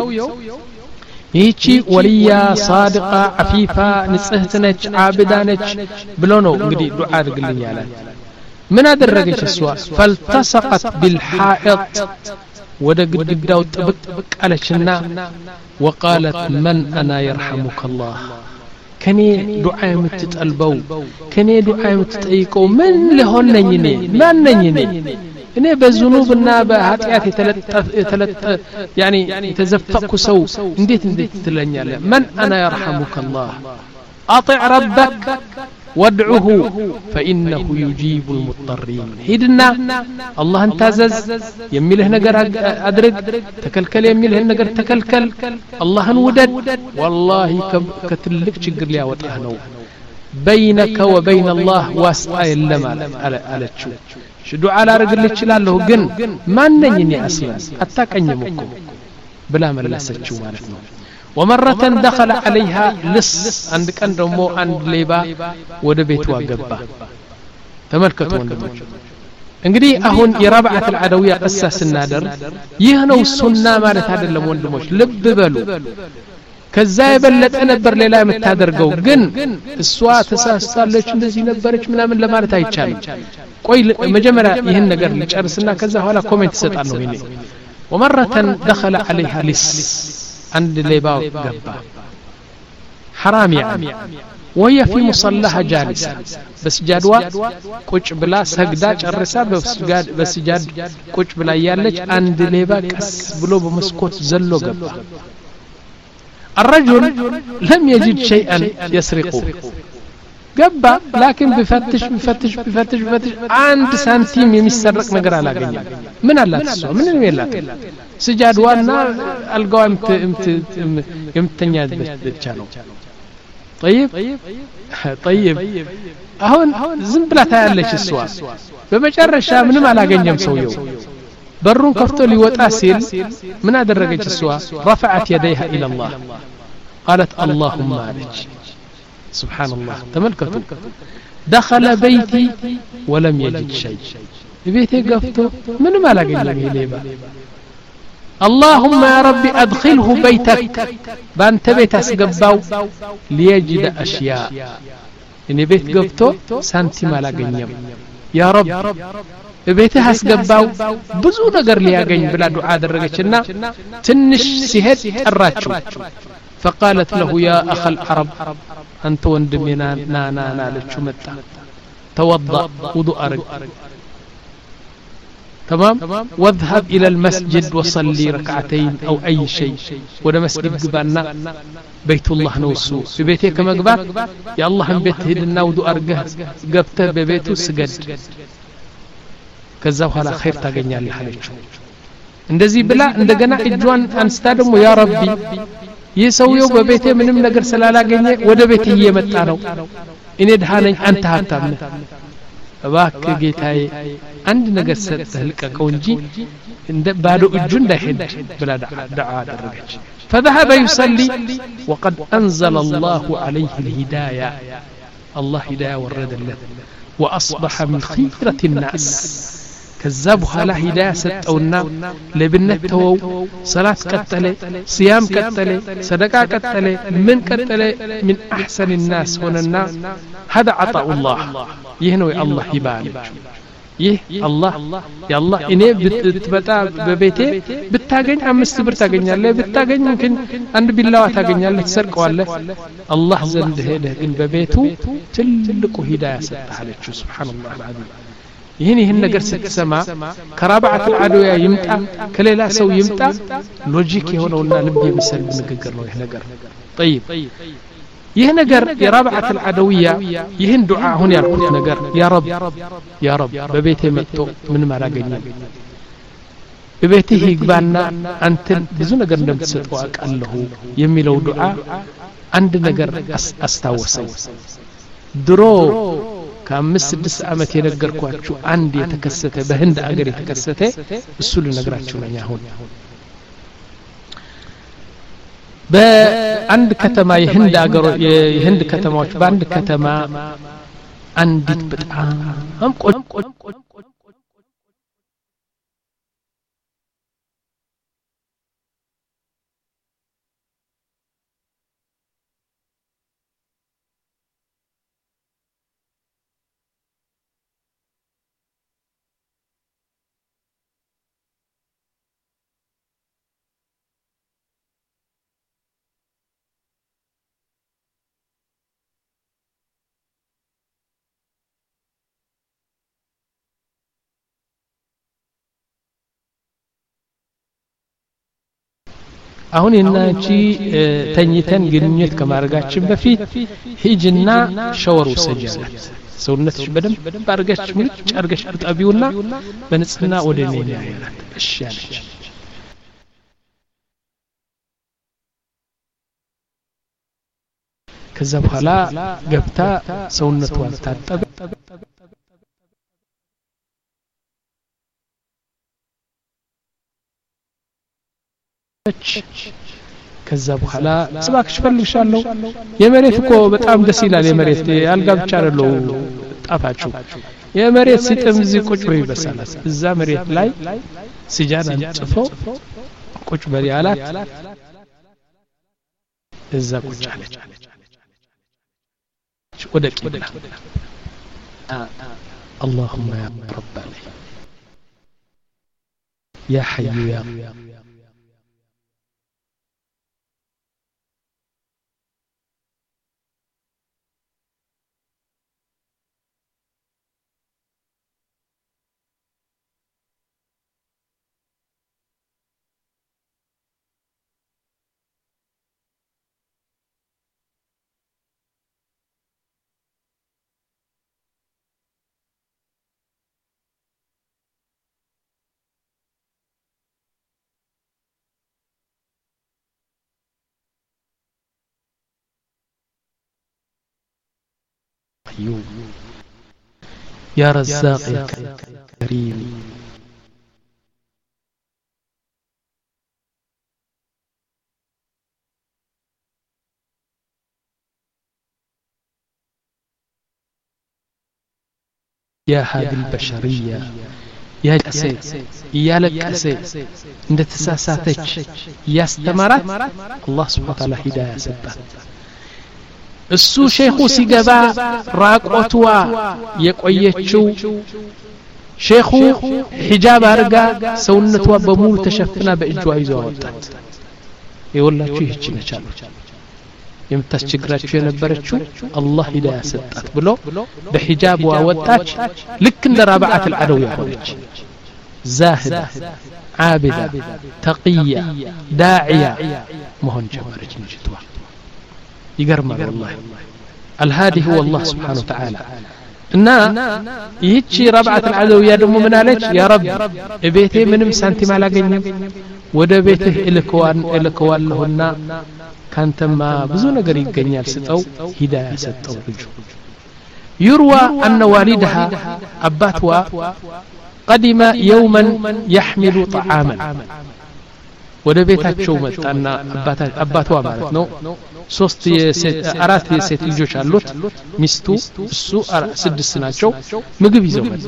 يجي وليا صادقة عفيفة نصهتنج عابدانج بلونو انقدي دعاء رجل لي على من هذا الرجل السوا فالتصقت بالحائط ودق دقداو طبق طبق على شنا وقالت من أنا يرحمك الله كني دعاء متتقلبو كني دعاء متتطيقو من لهون نيني ما نيني እኔ በዝኑብና በኃጢአት የተለጠፈ የተለጠ يعني የተዘፈቁ ሰው እንዴት እንዴት ትለኛለ من انا يرحمك الله اطع ربك وادعه فانه يجيب المضطرين هيدنا الله انتزز يميله ነገር አድርግ ተከልከል የሚልህ ነገር ተከልከል አላህን ውደድ والله ከትልቅ ችግር ሊያወጣህ ነው بينك وبين الله واسع يلما አለችው دعاء لا رجل ይችላልሁ ግን ማን ነኝ እኔ አስላም አታቀኝም እኮ ብላ መለሰችው ማለት ነው ومرة دخل عليها لص عند ቀን ደግሞ አንድ ሌባ ወደ ቤቷ ገባ ተመልከቱ ወንድሞች እንግዲህ አሁን የራብዓት العدوية قصة ስናደር ይህ ነው ሱና ማለት አይደለም ወንድሞች ልብ በሉ ከዛ የበለጠ ነበር ሌላ የምታደርገው ግን እሷ ተሳስታለች እንደዚህ ነበረች ምናምን ለማለት አይቻልም ቆይ መጀመሪያ ይሄን ነገር ልጨርስና ከዛ ኋላ ኮሜንት ሰጣለሁ እኔ ومرة دخل عليها لص عند ليبا غبا حرام يعني وهي في مصلها جالسة بسجادوا ቁጭ ብላ ሰግዳ ጨርሳ በስጃድ በስጃድ ቁጭ ብላ ያለች አንድ ሌባ ቀስ ብሎ በመስኮት ዘሎ ገባ الرجل لم يجد شيئا يسرقه ገባ لكن بفتش بفتش بفتش بفتش አንድ ሳንቲም የሚሰረቅ ነገር አላገኘም ምን አላት እሷ ምንም የላት ስጃድዋና አልጋው የምትተኛበት ብቻ ነው طيب طيب አሁን ዝም ብላ ታያለች እሷ በመጨረሻ ምንም አላገኘም ሰውየው በሩን ከፍቶ ሊወጣ ሲል ምን አደረገች እሷ رفعت يديها الى الله قالت اللهم عليك سبحان الله تملكتوا دخل بيتي ولم يجد شيء بيتي قفته من ما لقينا ليبا اللهم يا ربي أدخله بيتك بانت بيت أسقباو ليجد أشياء إني بيت قفته سانتي ما لقينا يا رب بيتها أسقباو بزو نقر لياقين بلا دعاء درقشنا تنش سهد الراتشو فقالت له يا أخ العرب أنت وندمنا نا نا نا للشمتة توضأ وضوء أرق تمام واذهب إلى المسجد وصلي ركعتين أو أي شيء وده مسجد قبالنا بيت الله نوسو في بيتي كما قبال يا الله هم بيت هدنا وضوء أرقه قبته ببيته سجد كذا وحالا خير تاقنيا اللي حاليشو اندزي بلا اندقنا اجوان انستادم يا ربي يسويو ببيته منم نقر سلالا قنية وده بيته يمتانو إني دهانين أنت هاتامن እባክ ጌታዬ አንድ ነገር ሰጥተህ ልቀቀው እንጂ እንደ ባዶ እጁ እንዳይሄድ ብላ ዱዓ አደረገች فذهب يصلي وقد أنزل الله عليه الهداية الله هداية ورد له وأصبح من خيرة الناس كذبها لا هداية ستونا لبنته صلاة كتله صيام كتله صدقة كتله من كتله من أحسن الناس هنا هذا عطاء الله يهنوي الله يبارك ይህ አላህ ያላህ እኔ ብትበጣ በቤቴ ብታገኝ አምስት ብር ታገኛለህ ብታገኝ ግን አንድ ቢላዋ ታገኛለህ ትሰርቀዋለህ አላህ ዘንድ ሄደህ ግን በቤቱ ትልቁ ሂዳያ ሰጣለችው ሱብሃንአላህ አልዓዚም ይህን ይህን ነገር ስትሰማ ከራባዓት አልዓደውያ ይምጣ ከሌላ ሰው ይምጣ ሎጂክ የሆነውና ልብ የሚሰልብ ንግግር ነው ይህ ነገር طيب ይህ ነገር የራባዓት አልዓደውያ ይህን ዱዓ አሁን ያልኩት ነገር ያ ረብ ያ ረብ በቤቴ መጥቶ ምን ማላገኛል በቤቴ ይግባና አንተን ብዙ ነገር እንደምትሰጠው አውቃለሁ የሚለው ዱዓ አንድ ነገር አስታወሰኝ ድሮ ከአምስት ስድስት ዓመት የነገርኳችሁ አንድ የተከሰተ በህንድ አገር የተከሰተ እሱ ልነግራችሁ ነኝ አሁን በአንድ ከተማ የህንድ አገር የህንድ ከተማዎች በአንድ ከተማ አንዲት በጣም ቆንጆ አሁን እናንቺ ተኝተን ግንኙነት ከማድረጋችን በፊት ሂጅና ሻወር ወሰጃላት ሰውነትሽ በደንብ አርገሽ ሙጭ አርገሽ አጣቢውና በንጽህና ወደ እኔ ያያላት እሺ ያለች ከዛ በኋላ ገብታ ሰውነቷን ታጠበ ከዛ በኋላ ስባክሽ ፈልግሻለሁ የመሬት እኮ በጣም ደስ ይላል የመሬት አልጋ ብቻ አይደለው ጣፋጩ የመሬት ሲጥም እዚህ ቁጭ በይ በሰላም እዛ መሬት ላይ ሲጃና ጽፎ ቁጭ በይ አላት እዛ ቁጭ አለች ወደ ቂብላ اللهم يا رب يا حي يا يا رزاق يا كريم يا هذه البشرية يا كسي يا لكسي انت تساساتك يا استمرت الله سبحانه وتعالى هداية سبت እሱ ሼኹ ሲገባ ራቆቷ የቆየችው ሼኹ ሒጃብ አርጋ ሰውነቷ በሙሉ ተሸፍና በእጇ ይዘው ወጣት ይወላችሁ ይህች ነቻሉ የምታስቸግራችሁ የነበረችው አላህ ሂዳያ ሰጣት ብሎ በሒጃብ ወጣች ልክ እንደ ራባዓት አልዓደውያ ሆነች ዛህዳ ዓቢዳ ተቂያ ዳዒያ መሆን ጀመረች ልጅቷ يقرمر والله الهادي هو الله سبحانه وتعالى እና ይህቺ ረብዓት العدوية ደግሞ ምን አለች ያ ረብ እቤቴ ምንም ሳንቲም አላገኘም ወደ ቤትህ እልከዋን እልከዋለሁና ካንተማ ብዙ ነገር ይገኛል ስጠው ሂዳያ ሰጠው ልጅ يروى أن والدها أباتوا قدم يوما يحمل طعاما ወደ ቤታቸው መጣና አባቷ ማለት ነው ሶስት የሴት አራት የሴት ልጆች አሉት ሚስቱ እሱ ስድስት ናቸው ምግብ ይዘው መጣ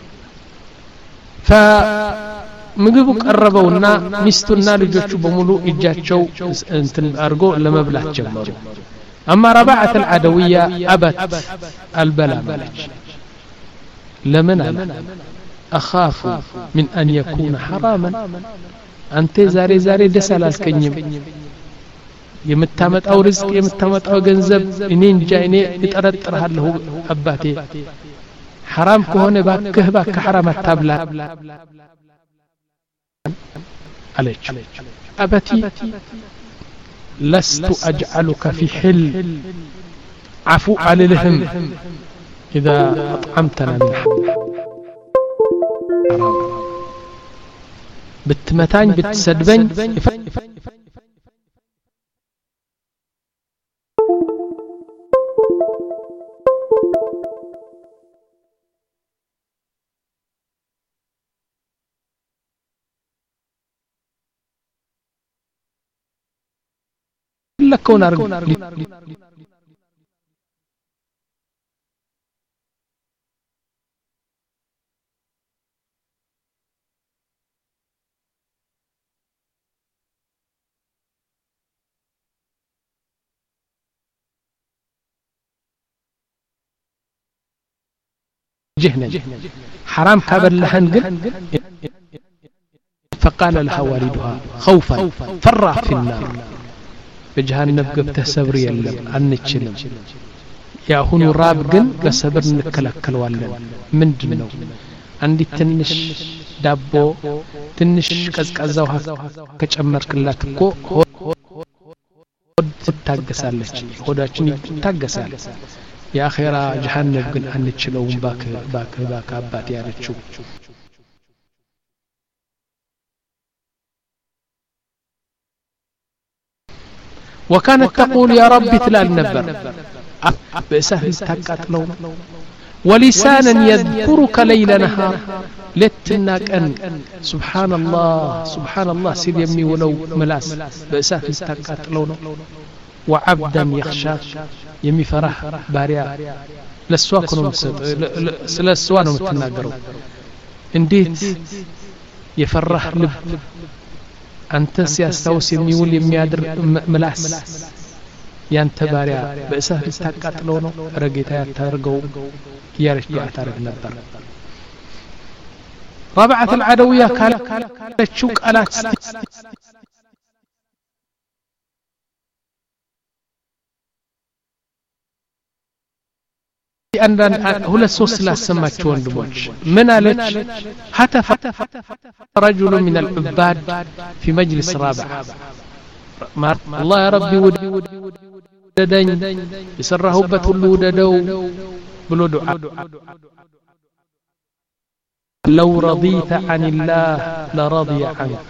فምግቡ ቀረበውና ሚስቱና ልጆቹ በሙሉ እጃቸው እንትን አርጎ ለመብላት ጀመሩ اما رباعه العدويه ابت البلا مالك لمن اخاف من ان يكون حراما አንተ ዛሬ ዛሬ ደስ አላልከኝም የምታመጣው ርዝቅ የምታመጣው ገንዘብ እኔ እንጃ እኔ እጠረጥርሃለሁ አባቴ حرام ከሆነ ባክህ ባክህ حرام አታብላ عليك أبتي لست أجعلك في حل عفو على الهم إذا أطعمتنا من حرام بتمتاني بتسدبني لكون أرجو جهنا حرام كابر لهنجل فقال لها والدها خوفا فرع في النار بجهنم قبته صبر يلم አንችልም ያሁኑ ራብ ግን በሰብር እንከለከለዋለን ምንድነው አንዲት ትንሽ ዳቦ ትንሽ ቀዝቃዛ ውሃ ከጨመርክላት እኮ ሆድ ትታገሳለች ሆዳችን ይታገሳል የአኺራ ጀሃነም ግን አንችለውም ባክ ባክ ባክ አባቴ ያለችው وكانت تقول يا ربي تلال نبر بسهل تقاتلون ولسانا يذكرك ليل نهار لتناك أن سبحان الله سبحان الله سيد يمي ولو ملاس بسهل تقاتلون وعبدا يخشاك يمي فرح باريا لسواكم سلسوانهم تناقروا انديت يفرح لب أنت سيستوس يميول يميادر ملاس يانت باريا بأسه استقاتلونه رقيتا يترقو يارش دعا تارق نبر رابعة العدوية كانت تشوك ألات أن هو السوس لا سمعت وندمج من عليك هتف رجل من العباد في مجلس رابع الله يا ربي وددن يسره بتولو وددو بلو دعاء لو رضيت عن الله لرضي عنك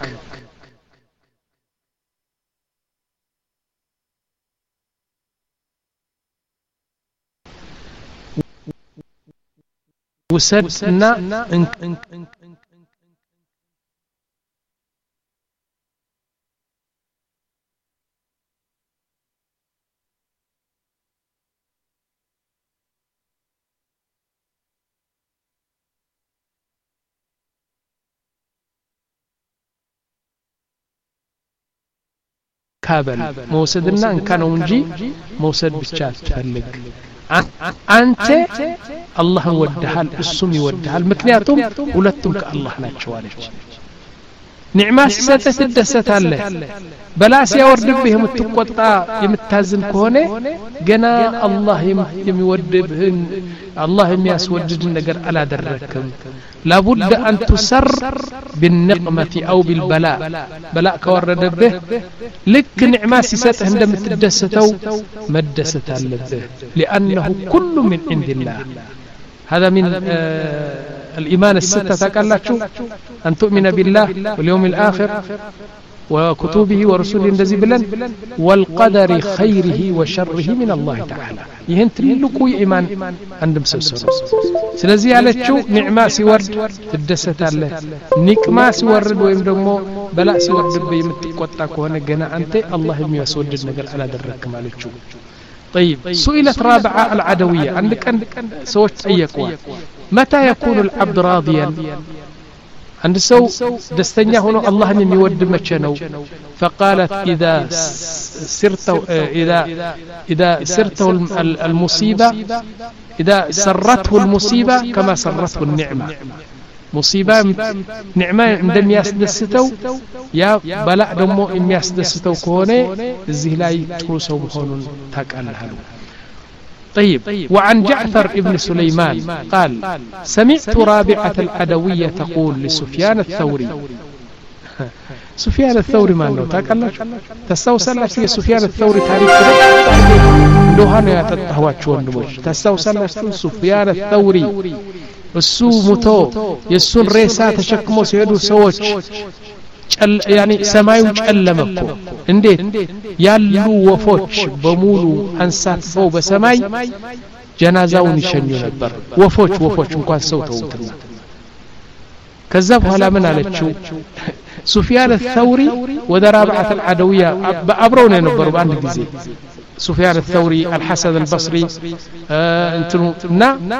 وسدنا كابل موسدنا إن كانوا منجي موسد بشات تفلق أنت الله ودهال السمي ودهال مكنياتهم ولتم كالله ناتشوالج نعمة ستة الدست الله بلاس يورد بهم التقوطة يمتازن كونه جنا الله يمود بهم الله يسودد النجر على دركم لابد أن تسر بالنقمة أو بالبلاء بلاء كورد به لك نعمة ستة عندما تدستوا مدست الله لأنه كل من عند الله هذا من آه الإيمان الستة قال لك أن تؤمن بالله واليوم الآخر وكتبه ورسله እንደዚህ ብለን والقدر خيره وشره من الله تعالى ይሄን ትልቁ ኢማን አንድ ምሰሶ ነው ስለዚህ ያለችው ኒዕማ ሲወርድ ትደሰታለህ ኒቅማ ሲወርድ ወይም ደግሞ በላ ሲወርድብህ የምትቆጣ ከሆነ ገና አንተ አላህ የሚያስወድድ ነገር አላደረክም አለችው طيب سئلت رابعه العدويه عندك سوت طيقوا متى يكون العبد راضيا عند سو دستنيا هنا الله يميود مچه ነው فقالت اذا سرت اذا اذا سرت المصيبه اذا سرته المصيبه كما سرته النعمه مصيبه نعمه عندما يسدستو يا بلاء دمو የሚያስደስተው ከሆነ እዚህ ላይ ጥሩ ሰው መሆኑን ታውቃለህ طيب وعن جعفر ابن سليمان قال سمعت رابعة العدوية تقول لسفيان الثوري سفيان الثوري ما أنه تاكلنا تستوصل في سفيان الثوري تاريخ لوهانا يتتهوات شوان نموش تستوصل سفيان الثوري السو متو يسون ريسا تشكمو سيدو سووش يعني سمايو ጨለመኮ እንዴት ያሉ ወፎች በሙሉ አንሳፈው በሰማይ ጀናዛውን ይሸኙ ነበር ወፎች ወፎች እንኳን ሰው ተውትና ከዛ በኋላ ምን አለችው ሱፊያን الثوري ወደ رابعه العدويه አብረው ነው የነበሩ በአንድ ጊዜ ሱፊያን الثوري الحسن البصري እንትኑና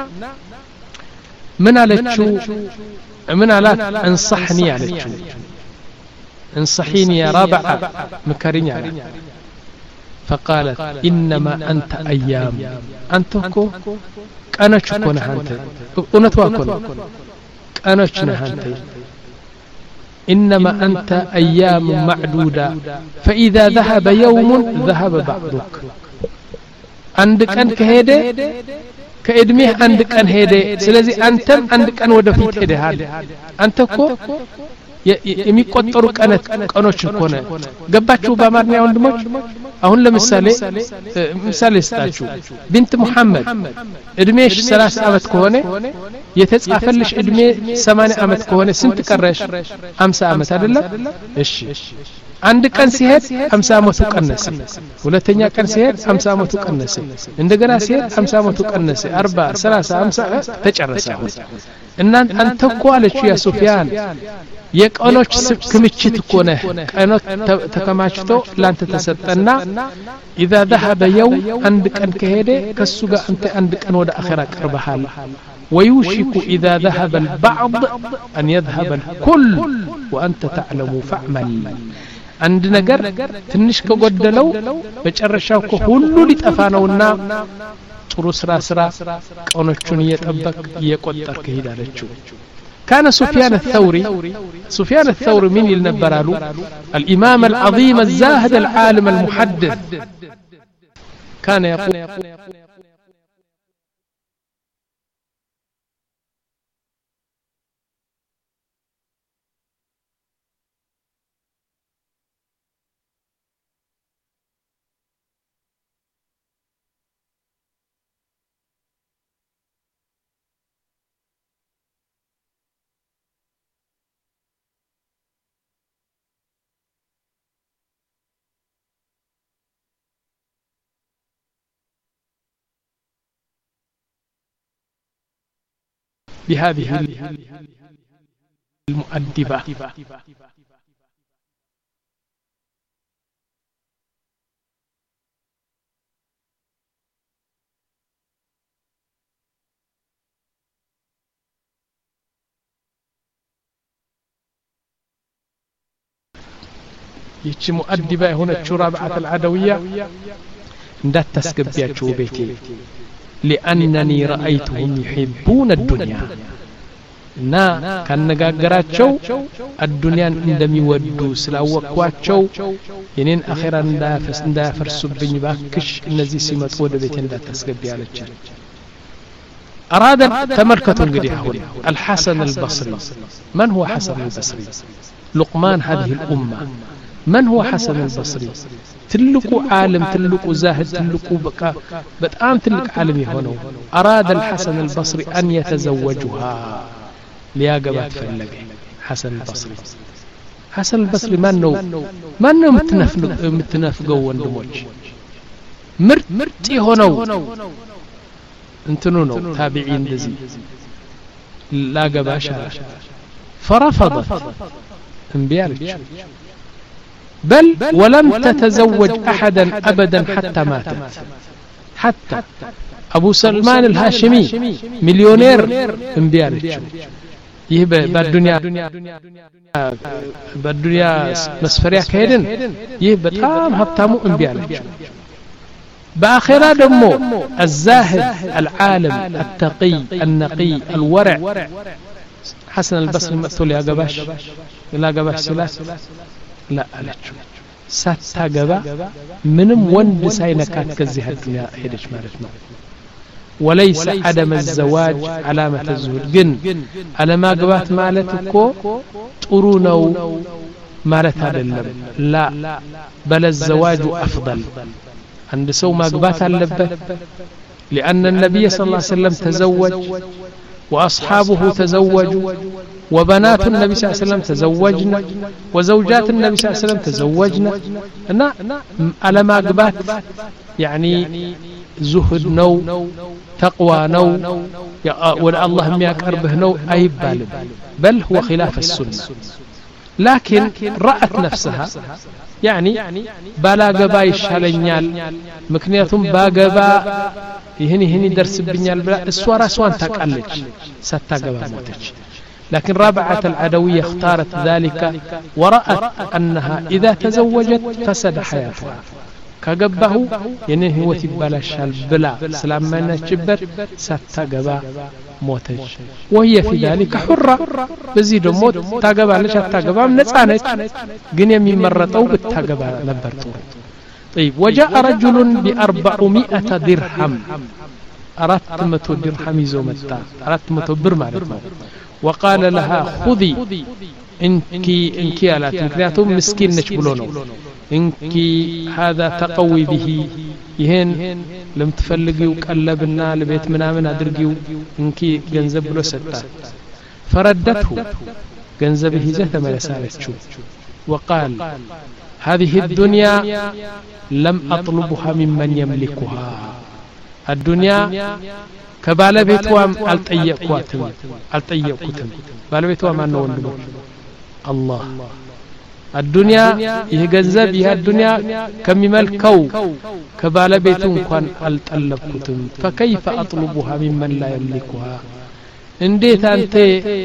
ምን አለችው ምን አላት انصحني አለችው انصحيني يا رابعة مكرني على فقالت إنما أنت أيام أنت كو أنا شكونا أنت أنا تواكل أنا شنا أنت إنما أنت أيام معدودة فإذا ذهب يوم ذهب بعضك عندك أنك هيدا كإدميه عندك أن هيدا سلازي أنتم عندك أن ودفيت هيدا هذا أنت كو የሚቆጠሩ ቀናት ቀኖች ሆነ ገባችሁ በአማርኛ ወንድሞች አሁን ለምሳሌ ምሳሌ ስጣችሁ ቢንት መሐመድ እድሜሽ ሰላሳ አመት ከሆነ የተጻፈልሽ እድሜ ሰማንያ አመት ከሆነ ስንት ቀረሽ ሃምሳ አመት አይደለም እሺ አንድ ቀን ሲሄድ ሃምሳ አመቱ ቀነሰ ሁለተኛ ቀን ሲሄድ ሃምሳ አመቱ ቀነሰ እንደገና ሲሄድ ሃምሳ አመቱ ቀነሰ አርባ ሰላሳ ሃምሳ ተጨረሰ እና አንተ እኮ አለች ያ ሱፊያን የቀኖች ክምችት እኮ ነህ ቀኖች ተከማችቶ ላንተ ተሰጠና اذا ذهب يوم عند ቀን ከሄደ ከሱ ጋር አንተ አንድ ቀን ወደ አኺራ ቀርበሃል ويوشك اذا ذهب البعض ان يذهب الكل وانت تعلم فاعمل عند ነገር ትንሽ ከጎደለው በጨረሻው ሁሉ ሊጠፋ ነውና ጥሩ ስራ ስራ ቀኖቹን እየጠበቅ እየቆጠርክ ሄዳለችው كان سفيان الثوري سفيان الثوري من النبرالو الإمام العظيم الزاهد العالم المحدث كان يقول بهذه المؤدبة يجي مؤدبة هنا رابعة العدوية እንዳት ተስገቢያቸው ቤቴ لأنني رأيتهم يحبون الدنيا እና ካነጋገራቸው አዱንያን እንደሚወዱ ስላወቅኳቸው የኔን አኺራ እንዳፈስ እንዳፈርሱብኝ ባክሽ እነዚህ ሲመጡ ወደ ቤቴ እንዳታስገቢ ያለች أراد تملكة እንግዲህ አሁን الحسن البصري من هو حسن البصري لقمان هذه الأمة من هو حسن البصري ትልቁ ዓለም ትልቁ ዛህድ ትልቁ በቃ በጣም ትልቅ ዓለም የሆነው أراد الحسن البصري أن يتزوجها لياقبات فلقه حسن البصري حسن البصري ما نو ما نو متنفق متنفقوا وندموج مرت مرت يهونو انتنو نو تابعين دزي لا قباشا فرفضت انبيالك بل ولم تتزوج أحدا أبدا حتى ماتت حتى أبو سلمان الهاشمي مليونير انبيالك يهب بالدنيا بالدنيا مسفريا كيدن يهب تام هبتامو انبيالك بآخرة دمو الزاهد العالم التقي النقي الورع حسن البصري مقتول يا قباش لا قباش سلاس لا ألتشو ساتا قبا منم وند ساينكات كزيها الدنيا هيدش مالتنا وليس عدم الزواج علامة الزهد جن على ما قبات مالتكو ترونو مالت هذا اللب لا بل الزواج أفضل عند سو ما قبات اللبة لأن النبي صلى الله عليه وسلم تزوج وأصحابه تزوجوا وبنات النبي صلى الله عليه وسلم تزوجنا وزوجات النبي صلى الله عليه وسلم تزوجنا أنا على ما قبات يعني زهد نو تقوى نو ولا الله مياك أربه نو أي بالب بل هو خلاف السنة لكن رأت نفسها يعني بالا قبا يشالنيال مكنياتهم با قبا يهني هني درس بنيال بلا السوارة سوان تقلج ستا قبا موتج لكن رابعة العدوية اختارت ذلك ورأت أنها إذا تزوجت فسد حياتها كقبه ينهي وتبالا شال بلا سلام ما نجبر ستا قبا موتج وهي في ذلك حرة بزيد موت تاقبا لش تاقبا من نسانج قنيا من مرتو بالتاقبا نبرتو طيب وجاء رجل بأربعمائة درهم أردت متو درهم يزومتا أردت متو برمالتنا وقال لها خذي إنكي إنكي على تنكرياتهم مسكين نشبلونه إنكي هذا تقوي به يهن لم تفلقي وقلبنا لبيت منامن أدرقيو إنكي جنزب له ستة فردته جنزبه زهت ملسالته وقال هذه الدنيا لم أطلبها ممن يملكها الدنيا كبالبيتوام التيقواتم التيقوتم بالبيتوام أنه وندمو الله الدنيا يهجنزب يها الدنيا كم يملكو كبالبيتوم كان التلبكتم فكيف أطلبها ممن لا يملكها انديت أنت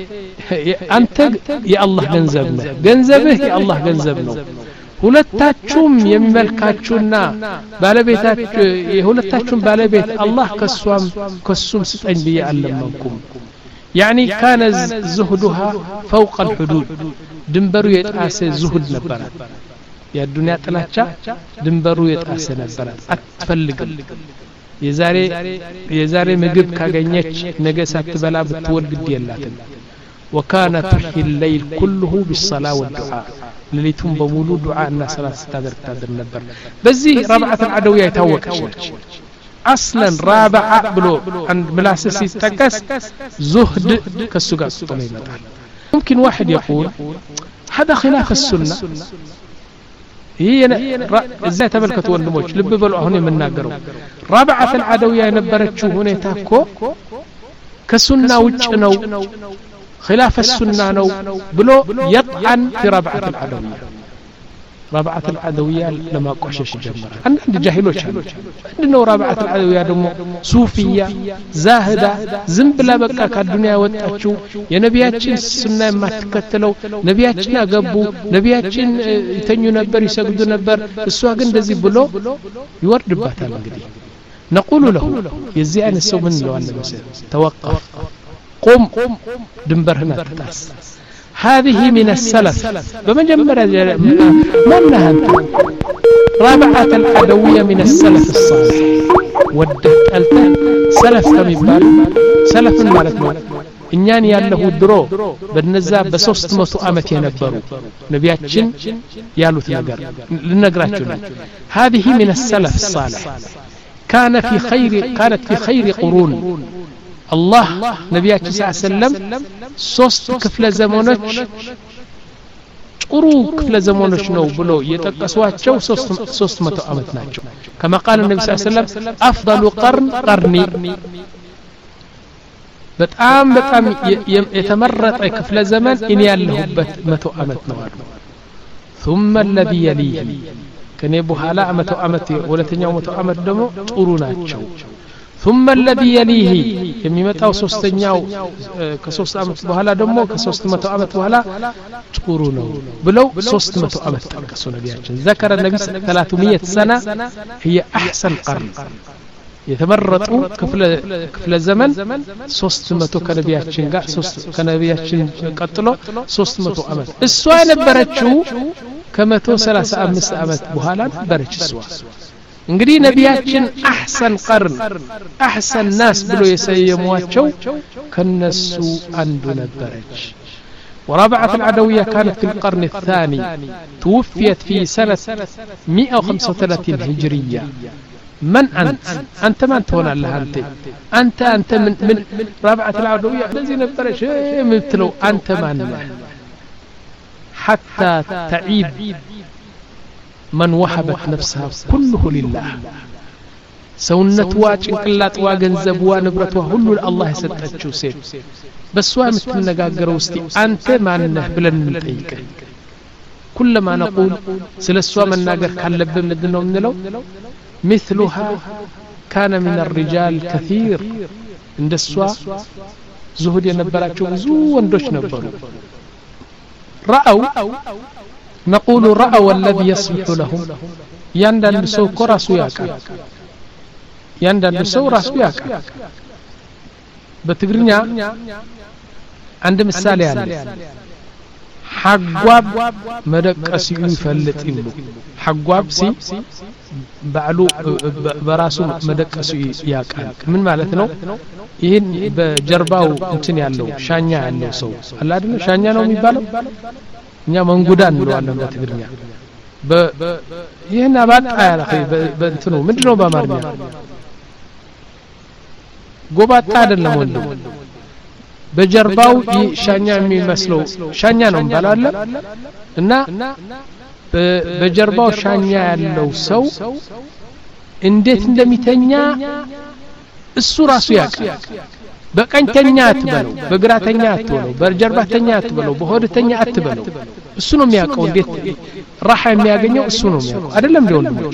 أنت يا الله جنزبنا جنزبه يا الله جنزبنا ሁለታችሁም የሚመልካችሁና ባለቤታችሁ የሁለታችሁም ባለቤት አላህ ከሷም ከሱም ስጠኝ ብዬ አለመንኩም يعني كان زهدها فوق الحدود ድንበሩ የጣሰ ዝሁድ ነበር የዱንያ ጥላቻ ድንበሩ የጣሰ ነበር አትፈልግም የዛሬ የዛሬ ምግብ ካገኘች ነገ ሳትበላ ብትወልድ ግድ የላትም وكانت تحيي الليل كله بالصلاة والدعاء لليتم بمولو دعاء الناس صلاة ستادر تادر نبر بزي رابعة العدوية يتوقع أصلا رابعة بلو عند ملاسسي تكس زهد كالسقاء طليمة ممكن واحد يقول هذا خلاف السنة هي ازاي تملكت والنموج لب بلو هنا من ناقروا رابعة العدوية ينبرت هنا تاكو كسنة وجنو خلاف السنة نو بلو يطعن في رابعة العدوية رابعة العدوية لما قشش جمرة عند جاهلوش عندنا رابعة العدوية دمو صوفية زاهدة زنبلا بقى كالدنيا واتأتشو يا نبياتشين السنة ما تكتلو نبياتشين أقبو نبياتشين يتنيو نبر يساقدو نبر السواقن دزي بلو يورد باتا مقدي نقول له يزيان السو من لو أنه توقف قم دنبر هنا تتاس هذه من السلف بمجمرة من نهنت رابعة العدوية من السلف الصالح ودت ألتان سلف كم يبال سلف مالتنا إنيان ياله درو بالنزاب بسوست متو أمت ينبرو نبياتشن يالو تنقر لنقراتنا هذه من السلف الصالح كان في خير كانت في خير قرون الله نبياتي صلى الله عليه وسلم صوست كفل زمانك ጥሩ ክፍለ ዘመኖች ነው ብሎ የጠቀሷቸው ሶስት መቶ ዓመት ናቸው كما قال النبي صلى الله عليه وسلم افضل قرن قرني በጣም በጣም የተመረጠ ክፍለ ዘመን እኔ ያለሁበት መቶ ዓመት ነው አሉ ثم الذي يليه ከኔ በኋላ መቶ ዓመት ሁለተኛው መቶ ዓመት ደግሞ ጥሩ ናቸው ثم الذي يليه የሚመጣው ሶስተኛው ከሶስት ዓመት በኋላ ደግሞ ከሶስት መቶ ዓመት በኋላ ጥሩ ነው ብለው ሶስት መቶ ዓመት ጠቀሱ ነብያችን ذكر النبي ثلاثمية سنة هي احسن قرن የተመረጡ ክፍለ ክፍለ ዘመን ሶስት መቶ ከነብያችን ጋር ሶስት ከነብያችን ቀጥሎ ሶስት መቶ ዓመት እሷ የነበረችው ከመቶ ሰላሳ አምስት ዓመት በኋላ ነበረች እሷ እንግዲህ ነብያችን احسن قرن احسن ناس ብሎ የሰየሟቸው ከነሱ አንዱ ነበረች ورابعة العدوية كانت في القرن الثاني توفيت في سنة مئة وخمسة وثلاثين هجرية من أنت أنت من تهون الله أنت أنت أنت من من رابعة العدوية الذي نبرش مثلو أنت من حتى تعيب من وهبت نفسها كله لله سونتوا ጭንቅላትዋ ገንዘብዋ ንብረትዋ ሁሉ ለአላህ የሰጠችው ሴት በሷ የምትነጋገረው እስቲ አንተ ማን ነህ ብለን እንጠይቅ كلما نقول ስለሷ መናገር ካለብን ምንድነው ምንለው مثلها كان من الرجال كثير እንደሷ زهد የነበራቸው ብዙ ወንዶች ነበሩ رأوا نقول رأوا الذي يصلح لهم ያንዳንዱ ሰው ኮራሱ ያቃል ያንዳንዱ ሰው ራሱ ያቃል በትግርኛ አንድ ምሳሌ አለ حقواب مدقس يفلط ይሉ حقواب ሲ ባሉ በራሱ መደቀሱ ያቃል ምን ማለት ነው ይሄን በጀርባው እንትን ያለው ሻኛ ያለው ሰው አለ አይደል ሻኛ ነው የሚባለው እኛ መንጉዳ እንለዋለን በትግርኛ በ ይሄን አባጣ ያለ በእንትኑ ምንድነው በአማርኛ ጎባጣ አይደለም ወንድም በጀርባው ሻኛ የሚመስለው ሻኛ ነው ባላለ እና በጀርባው ሻኛ ያለው ሰው እንዴት እንደሚተኛ እሱ ራሱ ያውቃል በቀኝተኛ አትበለው በግራተኛ አትበለው በጀርባተኛ አትበለው በሆድተኛ አትበለው እሱ ነው የሚያውቀው እንዴት ራሃ የሚያገኘው እሱ ነው የሚያውቀው አይደለም ሊወልዶች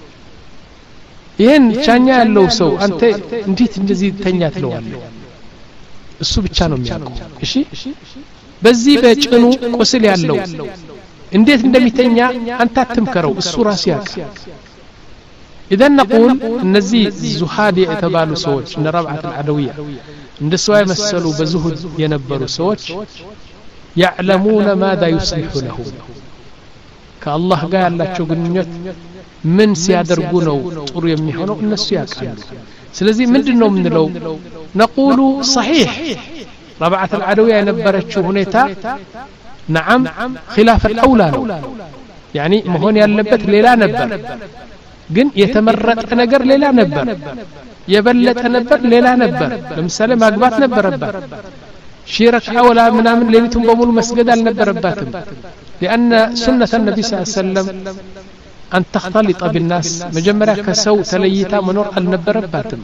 ይሄን ሻኛ ያለው ሰው አንተ እንዴት እንደዚህ ተኛ ትለዋለህ እሱ ብቻ ነው የሚያውቀው እሺ በዚህ በጭኑ ቁስል ያለው እንዴት እንደሚተኛ አንተ አትምከረው እሱ ራሱ ያውቃል اذا نقول እነዚህ ዙሃድ የተባሉ ሰዎች እነ ረብዓት العدوية እንደሰው አይመሰሉ በዙሁድ የነበሩ ሰዎች يعلمون ماذا يصلح لهم ከአላህ ጋር ያላቸው ግንኙነት ምን ሲያደርጉ ነው ጥሩ የሚሆነው እነሱ ያውቃሉ ስለዚህ ምንድነው ምንለው نقول صحيح ربعة العدوية የነበረችው ሁኔታ نعم خلاف الاولى ነው يعني መሆን ያለበት ሌላ ነበር ግን የተመረጠ ነገር ሌላ ነበር የበለጠ ነበር ሌላ ነበር ለምሳሌ ማግባት ነበረባት ሽረካ ወላ ምናምን ለሊቱን በሙሉ መስገድ አልነበረባትም لان سنه النبي صلى الله عليه وسلم ان تختلط بالناس مجمرا كسو تليتا منور الነበረባትም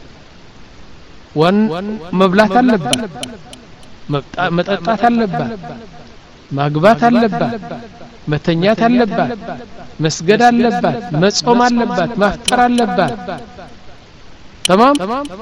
ወን መብላት አለባት መጠጣት አለባት ማግባት አለባት መተኛት አለባት መስገድ አለባት መጾም አለባት ማፍጠር አለባት تمام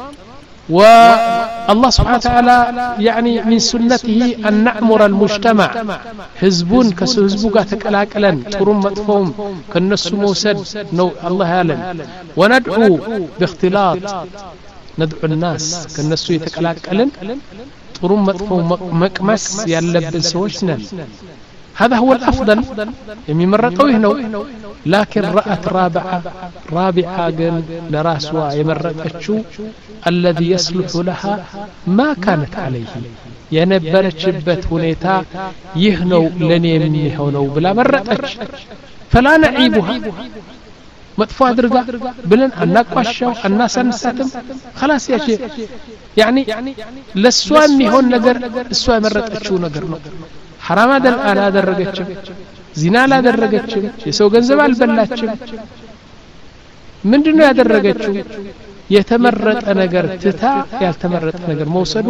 والله سبحانه وتعالى يعني من سنته أن نعمر المجتمع حزبون كحزبو قا تقلاقلن ጥሩም መጥፎም ከነሱ መውሰድ ነው الله ያለን وندعو باختلاط ندعو الناس كنሱ የተቀላቀለን ጥሩም መጥፎም መቅመስ ያለብን ሰዎች ነን هذا هو الأفضل يمرقوا هنا لكن رأت رابعة رابعة قال لراسوا يمرقتشو الذي يصلح لها ما كانت عليه ينبرت شبت هنيتا يهنو لني مني هونو بلا مرقتش فلا نعيبها مطفى درجة بلن أنك بشوا الناس نساتم خلاص يا شيء يعني للسوام هون نجر السوام مرقتشو نجرنا حرام አላደረገችም ዚና አላደረገችም የሰው ገንዘብ አልበላችም ምንድነው ያደረገችው የተመረጠ ነገር ትታ ያልተመረጠ ነገር መውሰዷ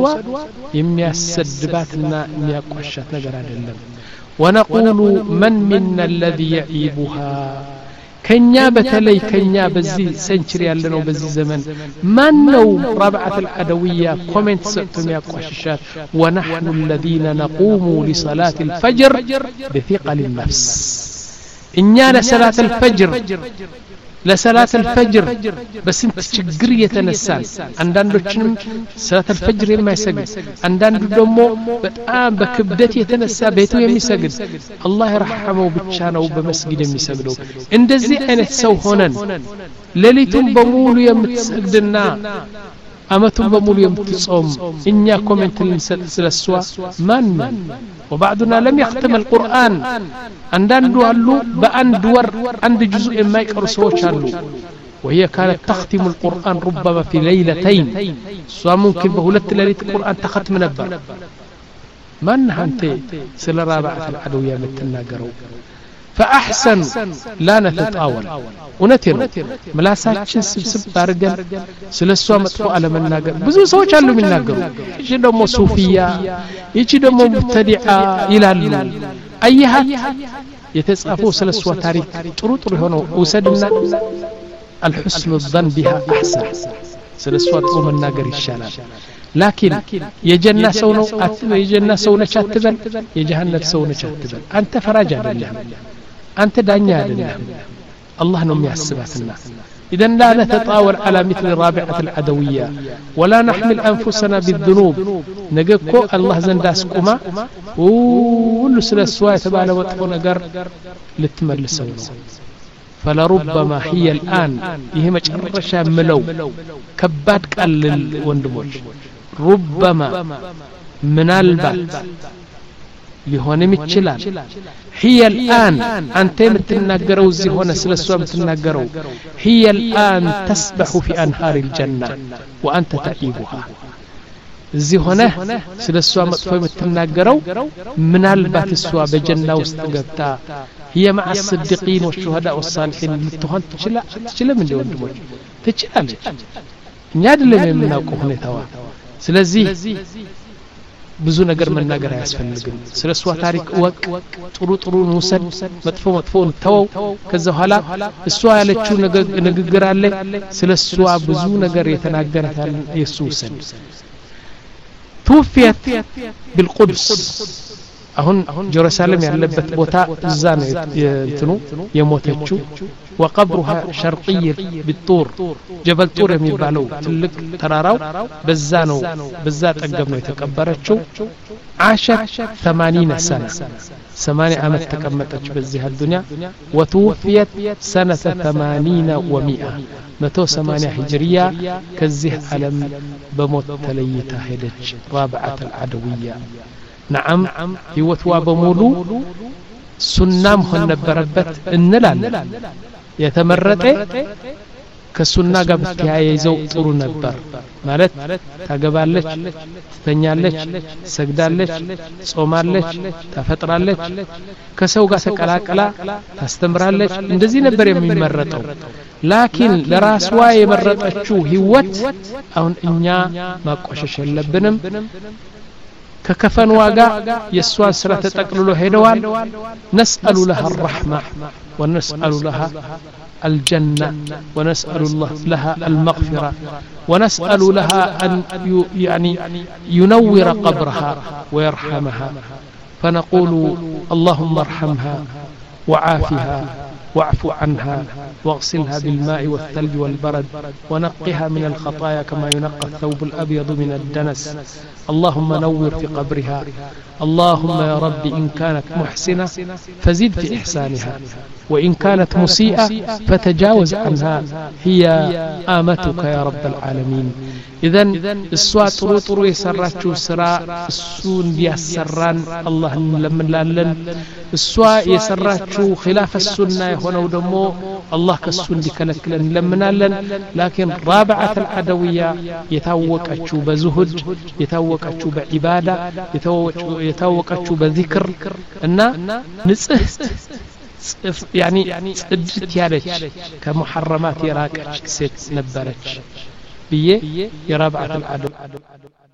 የሚያሰድባትና የሚያቋሻት ነገር አይደለም ونقول من منا الذي يعيبها ከኛ በተለይ ከኛ በዚህ ሴንቸሪ ያለነው በዚህ ዘመን ማን ነው رابعة العدوية ኮሜንት ሰጥቶ የሚያቋሽሻት ونحن الذين نقوم لصلاة الفجر بثقل النفس እኛ ለሰላት الفجر ለሰላት الفجر በስንት ችግር የተነሳን አንዳንዶችንም ሰላት الفجر የማይሰግድ አንዳንዱ ደግሞ በጣም በክብደት የተነሳ ቤቱ የሚሰግድ አላህ ይርሐመው ብቻ ነው በመስጊድ የሚሰግደው እንደዚህ አይነት ሰው ሆነን ሌሊቱን በሙሉ የምትሰግድና አመቱን በሙሉ የምትጾም እኛ ኮሜንት ልንሰጥ ስለሷ ማን وبعضنا لم يختم القرآن عندنا አሉ በአንድ ወር አንድ ጁዙ የማይቀሩ ሰዎች አሉ وهي كانت تختم القرآن ربما في ليلتين سواء ممكن بهولت ليلة القرآن تختم نبر من أنت سل رابعة العدوية متناقروا فأحسن لا نتطاول ونتر ملاساتشن سبسب بارغن سلسوا مطفو على من ناقر بزو سوچ አሉ የሚናገሩ እቺ ደግሞ ሱፊያ እቺ ደግሞ ሙብተዲዓ ይላሉ አያሃት የተጻፈው ስለሷ ታሪክ ጥሩ ጥሩ ሆነው ወሰድና الحسن الظن بها احسن ስለሷ ጥሩ መናገር ይሻላል لكن የጀና ሰው ነው አትበል የጀና ሰው ነች አትበል የጀሃነም ሰው ነች አትበል አንተ ፈራጅ አይደለም አንተ ዳኛ አይደለም الله نم يحسباتنا إذن لا نتطاول على مثل رابعة العدوية ولا نحمل أنفسنا بالذنوب نجيكو الله زنداسكما وولو سلسوا يتبالى وطفو نقر لتملسوا فلربما هي الآن هي مجرشا ملو كباد قال الوندموج ربما من البات ሊሆንም ይችላል هي الآن أنت متناقروا زي هنا سلسوا متناقروا هي الآن تسبح في أنهار الجنة وأنت تعيبها زي هنا سلسوا مطفوا متناقروا من البات السوا بجنة واستقبتا هي مع الصديقين والشهداء والصالحين لتهان تشلا تشلا من دون دموج تشلا نياد اللي من ناقو هنا توا سلزي ብዙ ነገር መናገር ያስፈልግም ስለሷ ታሪክ ወቅ ጥሩ ጥሩ ወሰድ መጥፎ መጥፎን ተው ከዛ በኋላ እሷ ያለችው ንግግር አለ ስለሷ ብዙ ነገር የተናገረታል ኢየሱስ توفيت بالقدس አሁን ጀሩሳሌም ያለበት ቦታ እዛ ነው እንትኑ የሞተችው وقبرها شرقي بالطور جبل طور የሚባለው ትልቅ ተራራው በዛ ነው በዛ ጠገብ ነው የተቀበረችው عاشت ثمانين سنة ثمانية عام ተቀመጠች በዚህ الدنيا وتوفيت سنة ثمانين ومئة مئة وثمانية هجرية ከዚህ ዓለም በሞት ተለይታ ሄደች رابعة العدوية نعم ህይወትዋ በሙሉ ሱናም ሆነ ነበረበት እንላለን የተመረጠ ከሱና ጋር በተያያዘው ጥሩ ነበር ማለት ታገባለች ትተኛለች ሰግዳለች ጾማለች ተፈጥራለች ከሰው ጋር ተቀላቀላ ታስተምራለች እንደዚህ ነበር የሚመረጠው ላኪን ለራስዋ የመረጠችው ህይወት አሁን እኛ ማቆሸሽ የለብንም ككفن واقع يسوى سرة تقلل هدوان نسأل لها الرحمة ونسأل لها الجنة ونسأل الله لها المغفرة ونسأل لها أن يعني ينور قبرها ويرحمها فنقول اللهم ارحمها وعافها واعف عنها واغسلها بالماء والثلج والبرد ونقها من الخطايا كما ينقى الثوب الأبيض من الدنس اللهم نور في قبرها اللهم يا رب إن كانت محسنة فزد في إحسانها وإن كانت مسيئة فتجاوز عنها هي آمتك يا رب العالمين إذن السواء طرو طرو يسراتشو سراء السون بيسران الله لمن لالن እሷ የሰራችው ኺላፍ السنة የሆነው ደግሞ አላህ ከሱ እንዲከለክለን ለምናለን ላኪን ራብዓት العدوية የታወቀችው በዙሁድ የታወቀችው በዒባዳ የታወቀችው በዚክር እና ንጽህት يعني ጽድት ያለች ከሙሐረማት የራቀች ሴት ነበረች ብዬ የራብዓት العدوية